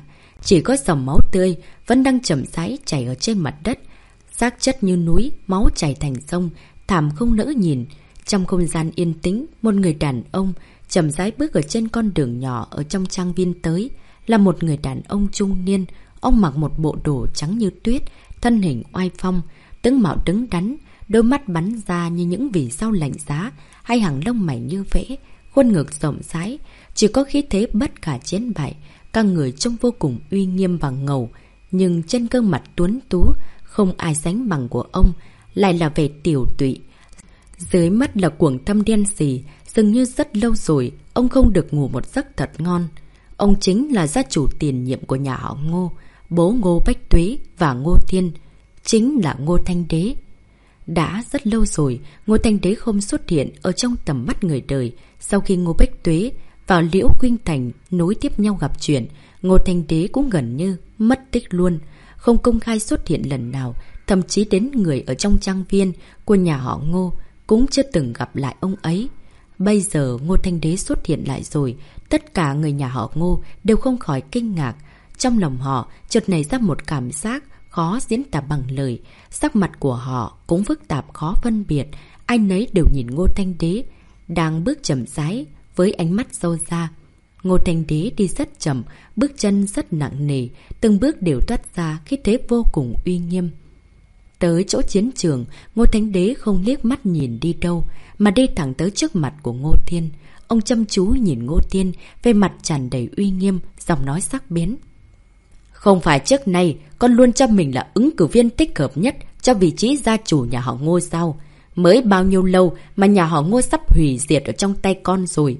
Chỉ có dòng máu tươi vẫn đang chậm rãi chảy ở trên mặt đất. Xác chất như núi, máu chảy thành sông, thảm không nỡ nhìn. Trong không gian yên tĩnh, một người đàn ông chậm rãi bước ở trên con đường nhỏ ở trong trang viên tới. Là một người đàn ông trung niên. Ông mặc một bộ đồ trắng như tuyết, thân hình oai phong, tướng mạo đứng đắn, đôi mắt bắn ra như những vì sao lạnh giá, hay hàng lông mày như vẽ, khuôn ngực rộng rãi, chỉ có khí thế bất khả chiến bại. Các người trông vô cùng uy nghiêm và ngầu, nhưng trên gương mặt tuấn tú không ai sánh bằng của ông, lại là vẻ tiểu tụy. Dưới mắt là cuồng thâm đen sì, dường như rất lâu rồi ông không được ngủ một giấc thật ngon. Ông chính là gia chủ tiền nhiệm của nhà họ Ngô, bố Ngô Bách Tuế và Ngô Thiên, chính là Ngô Thanh Đế. Đã rất lâu rồi Ngô Thanh Đế không xuất hiện ở trong tầm mắt người đời. Sau khi Ngô Bách Tuế và Liễu Khuynh Thành nối tiếp nhau gặp chuyện, Ngô Thanh Đế cũng gần như mất tích luôn, không công khai xuất hiện lần nào. Thậm chí đến người ở trong trang viên của nhà họ Ngô cũng chưa từng gặp lại ông ấy. Bây giờ Ngô Thanh Đế xuất hiện lại rồi, tất cả người nhà họ Ngô đều không khỏi kinh ngạc. Trong lòng họ chợt nảy ra một cảm giác khó diễn tả bằng lời. Sắc mặt của họ cũng phức tạp khó phân biệt. Ai nấy đều nhìn Ngô Thanh Đế đang bước chậm rãi với ánh mắt sâu xa. Ngô Thanh Đế đi rất chậm, bước chân rất nặng nề, từng bước đều toát ra khí thế vô cùng uy nghiêm. Tới chỗ chiến trường, Ngô Thanh Đế không liếc mắt nhìn đi đâu, mà đi thẳng tới trước mặt của Ngô Thiên. Ông chăm chú nhìn Ngô Thiên, về mặt tràn đầy uy nghiêm, giọng nói sắc bén. Không phải trước nay con luôn cho mình là ứng cử viên thích hợp nhất cho vị trí gia chủ nhà họ Ngô sao? Mới bao nhiêu lâu mà nhà họ Ngô sắp hủy diệt ở trong tay con rồi.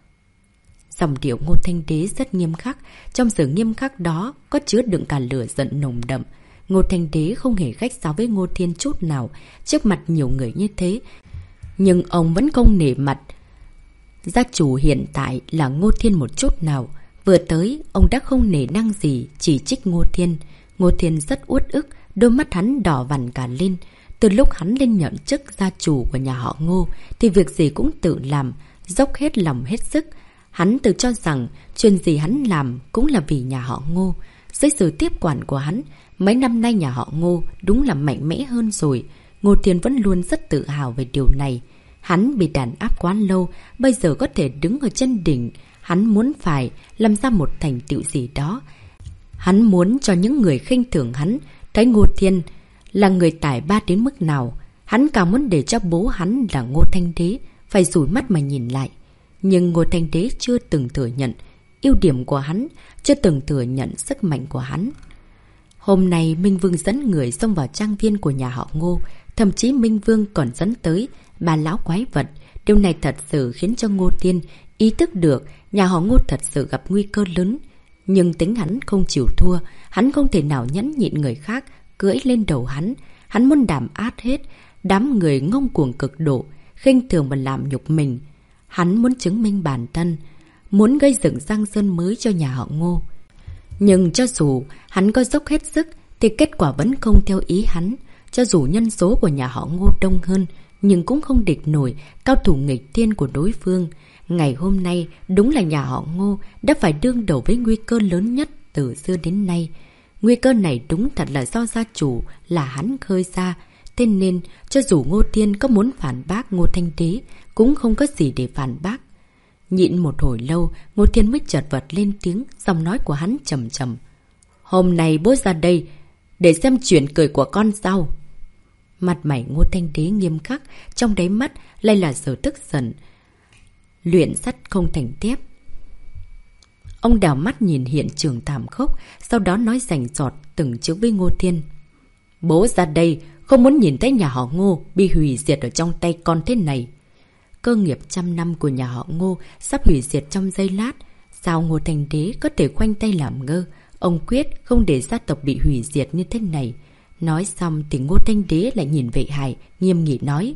Dòng điệu Ngô Thanh Đế rất nghiêm khắc, trong sự nghiêm khắc đó có chứa đựng cả lửa giận nồng đậm. Ngô Thanh Đế không hề khách sáo với Ngô Thiên chút nào trước mặt nhiều người như thế, nhưng ông vẫn không nể mặt gia chủ hiện tại là Ngô Thiên một chút nào. Vừa tới, ông đã không nể năng gì chỉ trích Ngô Thiên. Ngô Thiên rất uất ức, đôi mắt hắn đỏ vằn cả lên. Từ lúc hắn lên nhận chức gia chủ của nhà họ Ngô thì việc gì cũng tự làm, dốc hết lòng hết sức. Hắn tự cho rằng chuyện gì hắn làm cũng là vì nhà họ Ngô. Dưới sự tiếp quản của hắn, mấy năm nay nhà họ Ngô đúng là mạnh mẽ hơn rồi. Ngô Thiên vẫn luôn rất tự hào về điều này. Hắn bị đàn áp quá lâu, bây giờ có thể đứng ở trên đỉnh. Hắn muốn phải làm ra một thành tựu gì đó. Hắn muốn cho những người khinh thường hắn thấy Ngô Thiên là người tài ba đến mức nào. Hắn càng muốn để cho bố hắn là Ngô Thanh Đế phải rủi mắt mà nhìn lại. Nhưng Ngô Thanh Đế chưa từng thừa nhận ưu điểm của hắn, chưa từng thừa nhận sức mạnh của hắn. Hôm nay Minh Vương dẫn người xông vào trang viên của nhà họ Ngô, thậm chí Minh Vương còn dẫn tới bà lão quái vật. Điều này thật sự khiến cho Ngô Thiên ý thức được nhà họ Ngô thật sự gặp nguy cơ lớn. Nhưng tính hắn không chịu thua, hắn không thể nào nhẫn nhịn người khác cưỡi lên đầu hắn. Hắn muốn đàm át hết đám người ngông cuồng cực độ, khinh thường và làm nhục mình. Hắn muốn chứng minh bản thân, muốn gây dựng giang sơn mới cho nhà họ Ngô. Nhưng cho dù hắn có dốc hết sức thì kết quả vẫn không theo ý hắn. Cho dù nhân số của nhà họ Ngô đông hơn, nhưng cũng không địch nổi cao thủ nghịch thiên của đối phương. Ngày hôm nay đúng là nhà họ Ngô đã phải đương đầu với nguy cơ lớn nhất từ xưa đến nay. Nguy cơ này đúng thật là do gia chủ là hắn khơi ra. Thế nên cho dù Ngô Thiên có muốn phản bác Ngô Thanh Đế cũng không có gì để phản bác. Nhịn một hồi lâu, Ngô Thiên mới chợt vật lên tiếng, giọng nói của hắn trầm trầm. Hôm nay bố ra đây để xem chuyện cười của con sao? Mặt mày Ngô Thanh Đế nghiêm khắc, trong đáy mắt lại là sự tức giận. Luyện sắt không thành thép. Ông đảo mắt nhìn hiện trường thảm khốc, sau đó nói rành rọt từng chữ với Ngô Thiên. Bố ra đây không muốn nhìn thấy nhà họ Ngô bị hủy diệt ở trong tay con thế này. Cơ nghiệp trăm năm của nhà họ Ngô sắp hủy diệt trong giây lát. Sao Ngô Thanh Đế có thể khoanh tay làm ngơ? Ông quyết không để gia tộc bị hủy diệt như thế này. Nói xong thì Ngô Thanh Đế lại nhìn Vệ Hải, nghiêm nghị nói.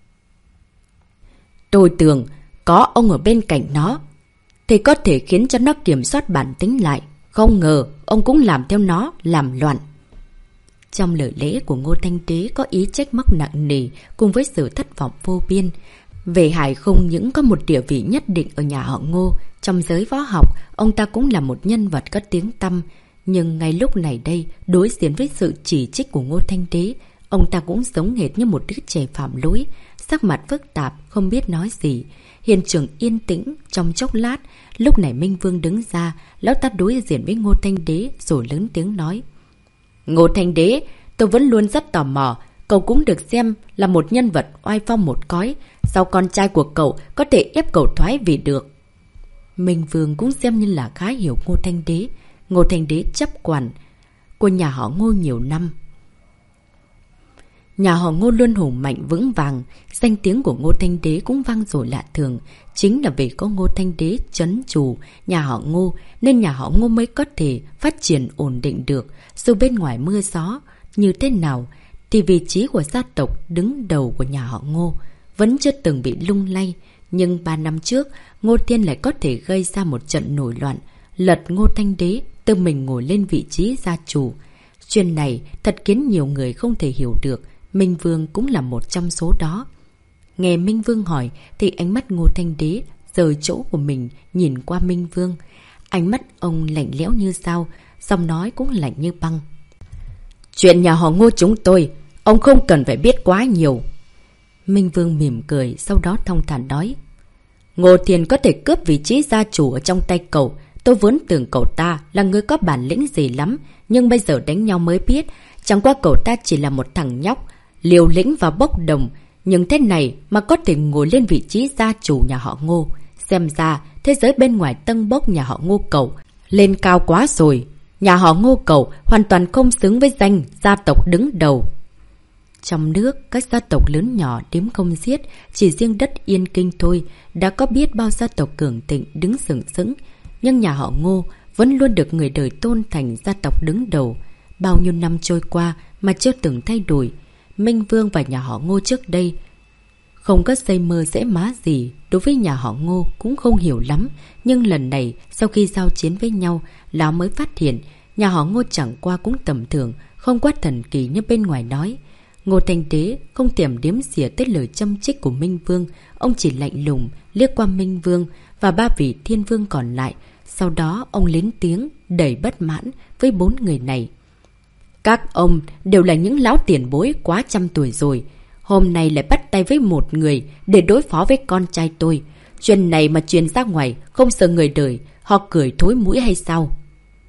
Tôi tưởng có ông ở bên cạnh nó thì có thể khiến cho nó kiểm soát bản tính lại. Không ngờ ông cũng làm theo nó, làm loạn. Trong lời lẽ của Ngô Thanh Đế có ý trách móc nặng nề cùng với sự thất vọng vô biên. Vệ Hải không những có một địa vị nhất định ở nhà họ Ngô. Trong giới võ học, ông ta cũng là một nhân vật có tiếng tăm. Nhưng ngay lúc này đây, đối diện với sự chỉ trích của Ngô Thanh Đế, ông ta cũng giống hệt như một đứa trẻ phạm lỗi, sắc mặt phức tạp, không biết nói gì. Hiện trường yên tĩnh trong chốc lát, lúc này Minh Vương đứng ra, lão ta đối diện với Ngô Thanh Đế rồi lớn tiếng nói. Ngô Thanh Đế, tôi vẫn luôn rất tò mò, cậu cũng được xem là một nhân vật oai phong một cõi, sao con trai của cậu có thể ép cậu thoái vị được? Minh Vương cũng xem như là khá hiểu Ngô Thanh Đế. Ngô Thanh Đế chấp quản của nhà họ Ngô nhiều năm. Nhà họ Ngô luôn hùng mạnh vững vàng, danh tiếng của Ngô Thanh Đế cũng vang dội lạ thường. Chính là vì có Ngô Thanh Đế trấn chủ nhà họ Ngô nên nhà họ Ngô mới có thể phát triển ổn định được. Dù bên ngoài mưa gió như thế nào thì vị trí của gia tộc đứng đầu của nhà họ Ngô vẫn chưa từng bị lung lay. Nhưng ba năm trước, Ngô Thiên lại có thể gây ra một trận nổi loạn, lật Ngô Thanh Đế tự mình ngồi lên vị trí gia chủ. Chuyện này thật khiến nhiều người không thể hiểu được. Minh Vương cũng là một trong số đó. Nghe Minh Vương hỏi thì ánh mắt Ngô Thanh Đế rời chỗ của mình nhìn qua Minh Vương. Ánh mắt ông lạnh lẽo như dao, giọng nói cũng lạnh như băng. Chuyện nhà họ Ngô chúng tôi, ông không cần phải biết quá nhiều. Minh Vương mỉm cười, sau đó thong thả nói. Ngô Thiên có thể cướp vị trí gia chủ ở trong tay cậu. Tôi vốn tưởng cậu ta là người có bản lĩnh gì lắm, nhưng bây giờ đánh nhau mới biết, chẳng qua cậu ta chỉ là một thằng nhóc, liều lĩnh và bốc đồng. Nhưng thế này mà có thể ngồi lên vị trí gia chủ nhà họ Ngô. Xem ra thế giới bên ngoài tâng bốc nhà họ Ngô cậu lên cao quá rồi. Nhà họ Ngô cậu hoàn toàn không xứng với danh gia tộc đứng đầu. Trong nước, các gia tộc lớn nhỏ đếm không xiết, chỉ riêng đất Yên Kinh thôi, đã có biết bao gia tộc cường thịnh đứng sừng sững. Nhưng nhà họ Ngô vẫn luôn được người đời tôn thành gia tộc đứng đầu. Bao nhiêu năm trôi qua mà chưa từng thay đổi. Minh Vương và nhà họ Ngô trước đây không có dây mơ dễ má gì, đối với nhà họ Ngô cũng không hiểu lắm. Nhưng lần này, sau khi giao chiến với nhau, lão mới phát hiện nhà họ Ngô chẳng qua cũng tầm thường, không quá thần kỳ như bên ngoài nói. Ngô Thanh Đế không thèm đếm xỉa tới lời châm chích của Minh Vương. Ông chỉ lạnh lùng liếc qua Minh Vương và ba vị thiên vương còn lại. Sau đó ông lên tiếng đầy bất mãn với bốn người này. Các ông đều là những lão tiền bối quá trăm tuổi rồi. Hôm nay lại bắt tay với một người để đối phó với con trai tôi. Chuyện này mà truyền ra ngoài không sợ người đời họ cười thối mũi hay sao?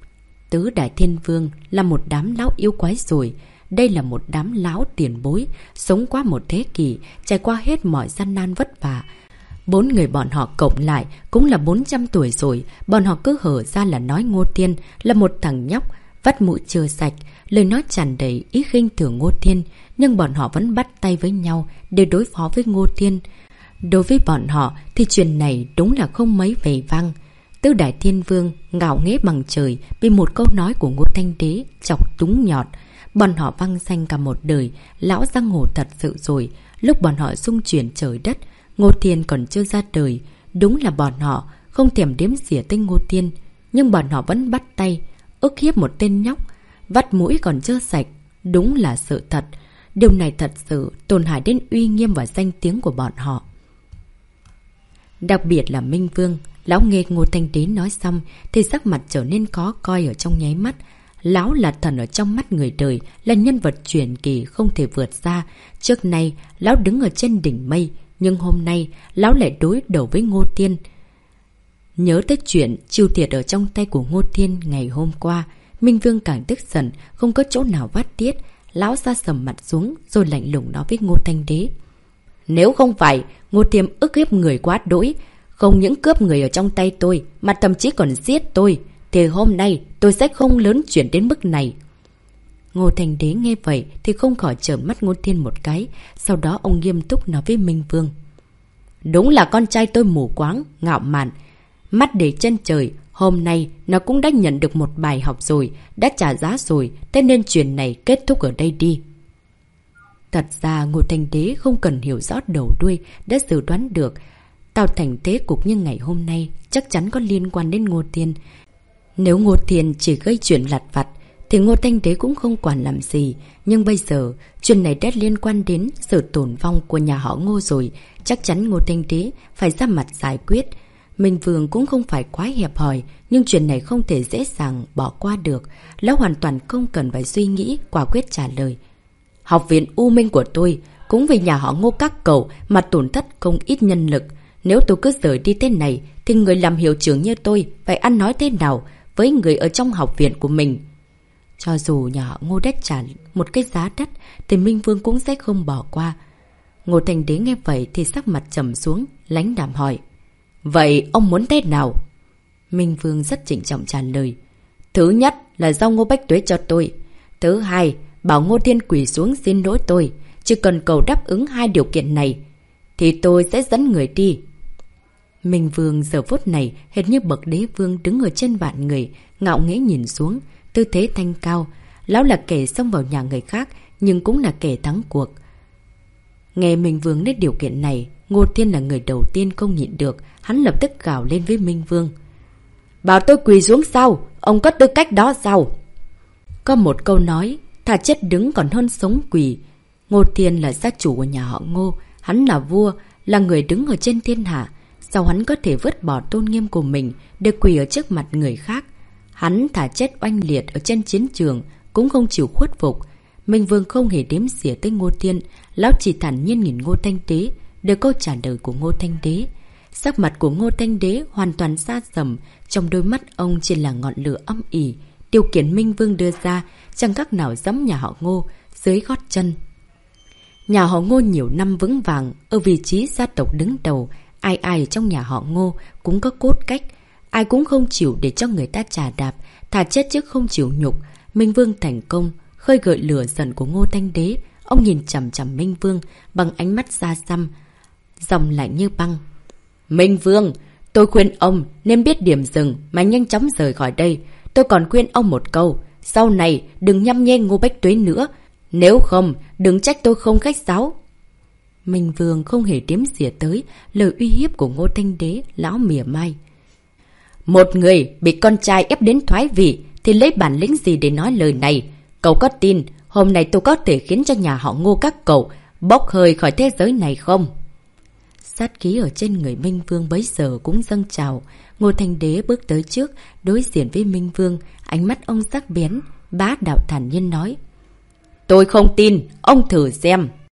Tứ Đại Thiên Vương là một đám lão yêu quái rồi. Đây là một đám lão tiền bối, sống qua một thế kỷ, trải qua hết mọi gian nan vất vả. Bốn người bọn họ cộng lại cũng là bốn trăm tuổi rồi. Bọn họ cứ hở ra là nói Ngô Thiên là một thằng nhóc, vắt mũi chưa sạch, lời nói tràn đầy ý khinh thường Ngô Thiên. Nhưng bọn họ vẫn bắt tay với nhau để đối phó với Ngô Thiên. Đối với bọn họ thì chuyện này đúng là không mấy vẻ vang. Tứ Đại Thiên Vương ngạo nghễ bằng trời vì một câu nói của Ngô Thanh Đế chọc túng nhọt. Bọn họ văng danh cả một đời, lão giang hồ thật sự rồi. Lúc bọn họ xung chuyển trời đất, Ngô Thiên còn chưa ra đời. Đúng là bọn họ không thèm đếm xỉa tới Ngô Thiên. Nhưng bọn họ vẫn bắt tay, ức hiếp một tên nhóc, vắt mũi còn chưa sạch. Đúng là sự thật. Điều này thật sự tổn hại đến uy nghiêm và danh tiếng của bọn họ. Đặc biệt là Minh Vương. Lão nghe Ngô Thanh Đế nói xong thì sắc mặt trở nên khó coi ở trong nháy mắt. Lão là thần ở trong mắt người đời, là nhân vật truyền kỳ không thể vượt ra. Trước nay, lão đứng ở trên đỉnh mây, nhưng hôm nay, lão lại đối đầu với Ngô Thiên. Nhớ tới chuyện chịu thiệt ở trong tay của Ngô Thiên ngày hôm qua, Minh Vương càng tức giận, không có chỗ nào vắt tiết. Lão sa sầm mặt xuống, rồi lạnh lùng nói với Ngô Thanh Đế. Nếu không phải, Ngô Thiên ức hiếp người quá đỗi, không những cướp người ở trong tay tôi, mà thậm chí còn giết tôi, thì hôm nay tôi sẽ không lớn chuyện đến mức này. Ngô Thanh Đế nghe vậy thì không khỏi trợn mắt Ngô Thiên một cái. Sau đó ông nghiêm túc nói với Minh Vương. Đúng là con trai tôi mù quáng, ngạo mạn, mắt để chân trời. Hôm nay nó cũng đã nhận được một bài học rồi, đã trả giá rồi. Thế nên chuyện này kết thúc ở đây đi. Thật ra Ngô Thanh Đế không cần hiểu rõ đầu đuôi đã dự đoán được tạo thành thế cục như ngày hôm nay chắc chắn có liên quan đến Ngô Thiên. Nếu Ngô Thiên chỉ gây chuyện lặt vặt thì Ngô Thanh Đế cũng không quản làm gì. Nhưng bây giờ chuyện này đã liên quan đến sự tổn vong của nhà họ Ngô rồi. Chắc chắn Ngô Thanh Đế phải ra mặt giải quyết. Minh Vương cũng không phải quá hẹp hòi, nhưng chuyện này không thể dễ dàng bỏ qua được. Lão hoàn toàn không cần phải suy nghĩ, quả quyết trả lời. Học viện U Minh của tôi cũng vì nhà họ Ngô các cậu mà tổn thất không ít nhân lực. Nếu tôi cứ rời đi thế này thì người làm hiệu trưởng như tôi phải ăn nói thế nào với người ở trong học viện của mình? Cho dù nhà họ Ngô đã trả một cái giá đắt thì Minh Vương cũng sẽ không bỏ qua. Ngô Thanh Đế nghe vậy thì sắc mặt trầm xuống, lãnh đạm hỏi. Vậy ông muốn thế nào? Minh Vương rất trịnh trọng trả lời. Thứ nhất là giao Ngô Bách Tuế cho tôi. Thứ hai, bảo Ngô Thiên quỳ xuống xin lỗi tôi. Chỉ cần cậu đáp ứng hai điều kiện này thì tôi sẽ dẫn người đi. Minh Vương giờ phút này hệt như bậc đế vương đứng ở trên vạn người, ngạo nghễ nhìn xuống, tư thế thanh cao. Lão là kẻ xông vào nhà người khác, nhưng cũng là kẻ thắng cuộc. Nghe Minh Vương đến điều kiện này, Ngô Thiên là người đầu tiên không nhịn được, hắn lập tức gào lên với Minh Vương. Bảo tôi quỳ xuống sao? Ông có tư cách đó sao? Có một câu nói, thà chết đứng còn hơn sống quỳ. Ngô Thiên là gia chủ của nhà họ Ngô, hắn là vua, là người đứng ở trên thiên hạ. Sao hắn có thể vứt bỏ tôn nghiêm của mình để quỳ ở trước mặt người khác? Hắn thà chết oanh liệt ở trên chiến trường cũng không chịu khuất phục. Minh Vương không hề đếm xỉa tới Ngô Thiên, lão chỉ thản nhiên nhìn Ngô Thanh Đế, để câu trả lời của Ngô Thanh Đế. Sắc mặt của Ngô Thanh Đế hoàn toàn xa sầm, trong đôi mắt ông chỉ là ngọn lửa âm ỉ. Điều kiện Minh Vương đưa ra chẳng các nào dẫm nhà họ Ngô dưới gót chân. Nhà họ Ngô nhiều năm vững vàng ở vị trí gia tộc đứng đầu, ai ai trong nhà họ Ngô cũng có cốt cách, ai cũng không chịu để cho người ta trà đạp, thà chết chứ không chịu nhục. Minh Vương thành công khơi gợi lửa giận của Ngô Thanh Đế. Ông nhìn chằm chằm Minh Vương bằng ánh mắt xa xăm, dòng lạnh như băng. Minh Vương, tôi khuyên ông nên biết điểm dừng mà nhanh chóng rời khỏi đây. Tôi còn khuyên ông một câu, sau này đừng nhăm nhe Ngô Bách Tuế nữa, nếu không đừng trách tôi không khách sáo. Minh Vương không hề đếm xỉa tới lời uy hiếp của Ngô Thanh Đế, lão mỉa mai. Một người bị con trai ép đến thoái vị thì lấy bản lĩnh gì để nói lời này? Cậu có tin hôm nay tôi có thể khiến cho nhà họ Ngô các cậu bốc hơi khỏi thế giới này không? Sát khí ở trên người Minh Vương bấy giờ cũng dâng trào. Ngô Thanh Đế bước tới trước, đối diện với Minh Vương, ánh mắt ông sắc bén, bá đạo thản nhiên nói. Tôi không tin, ông thử xem.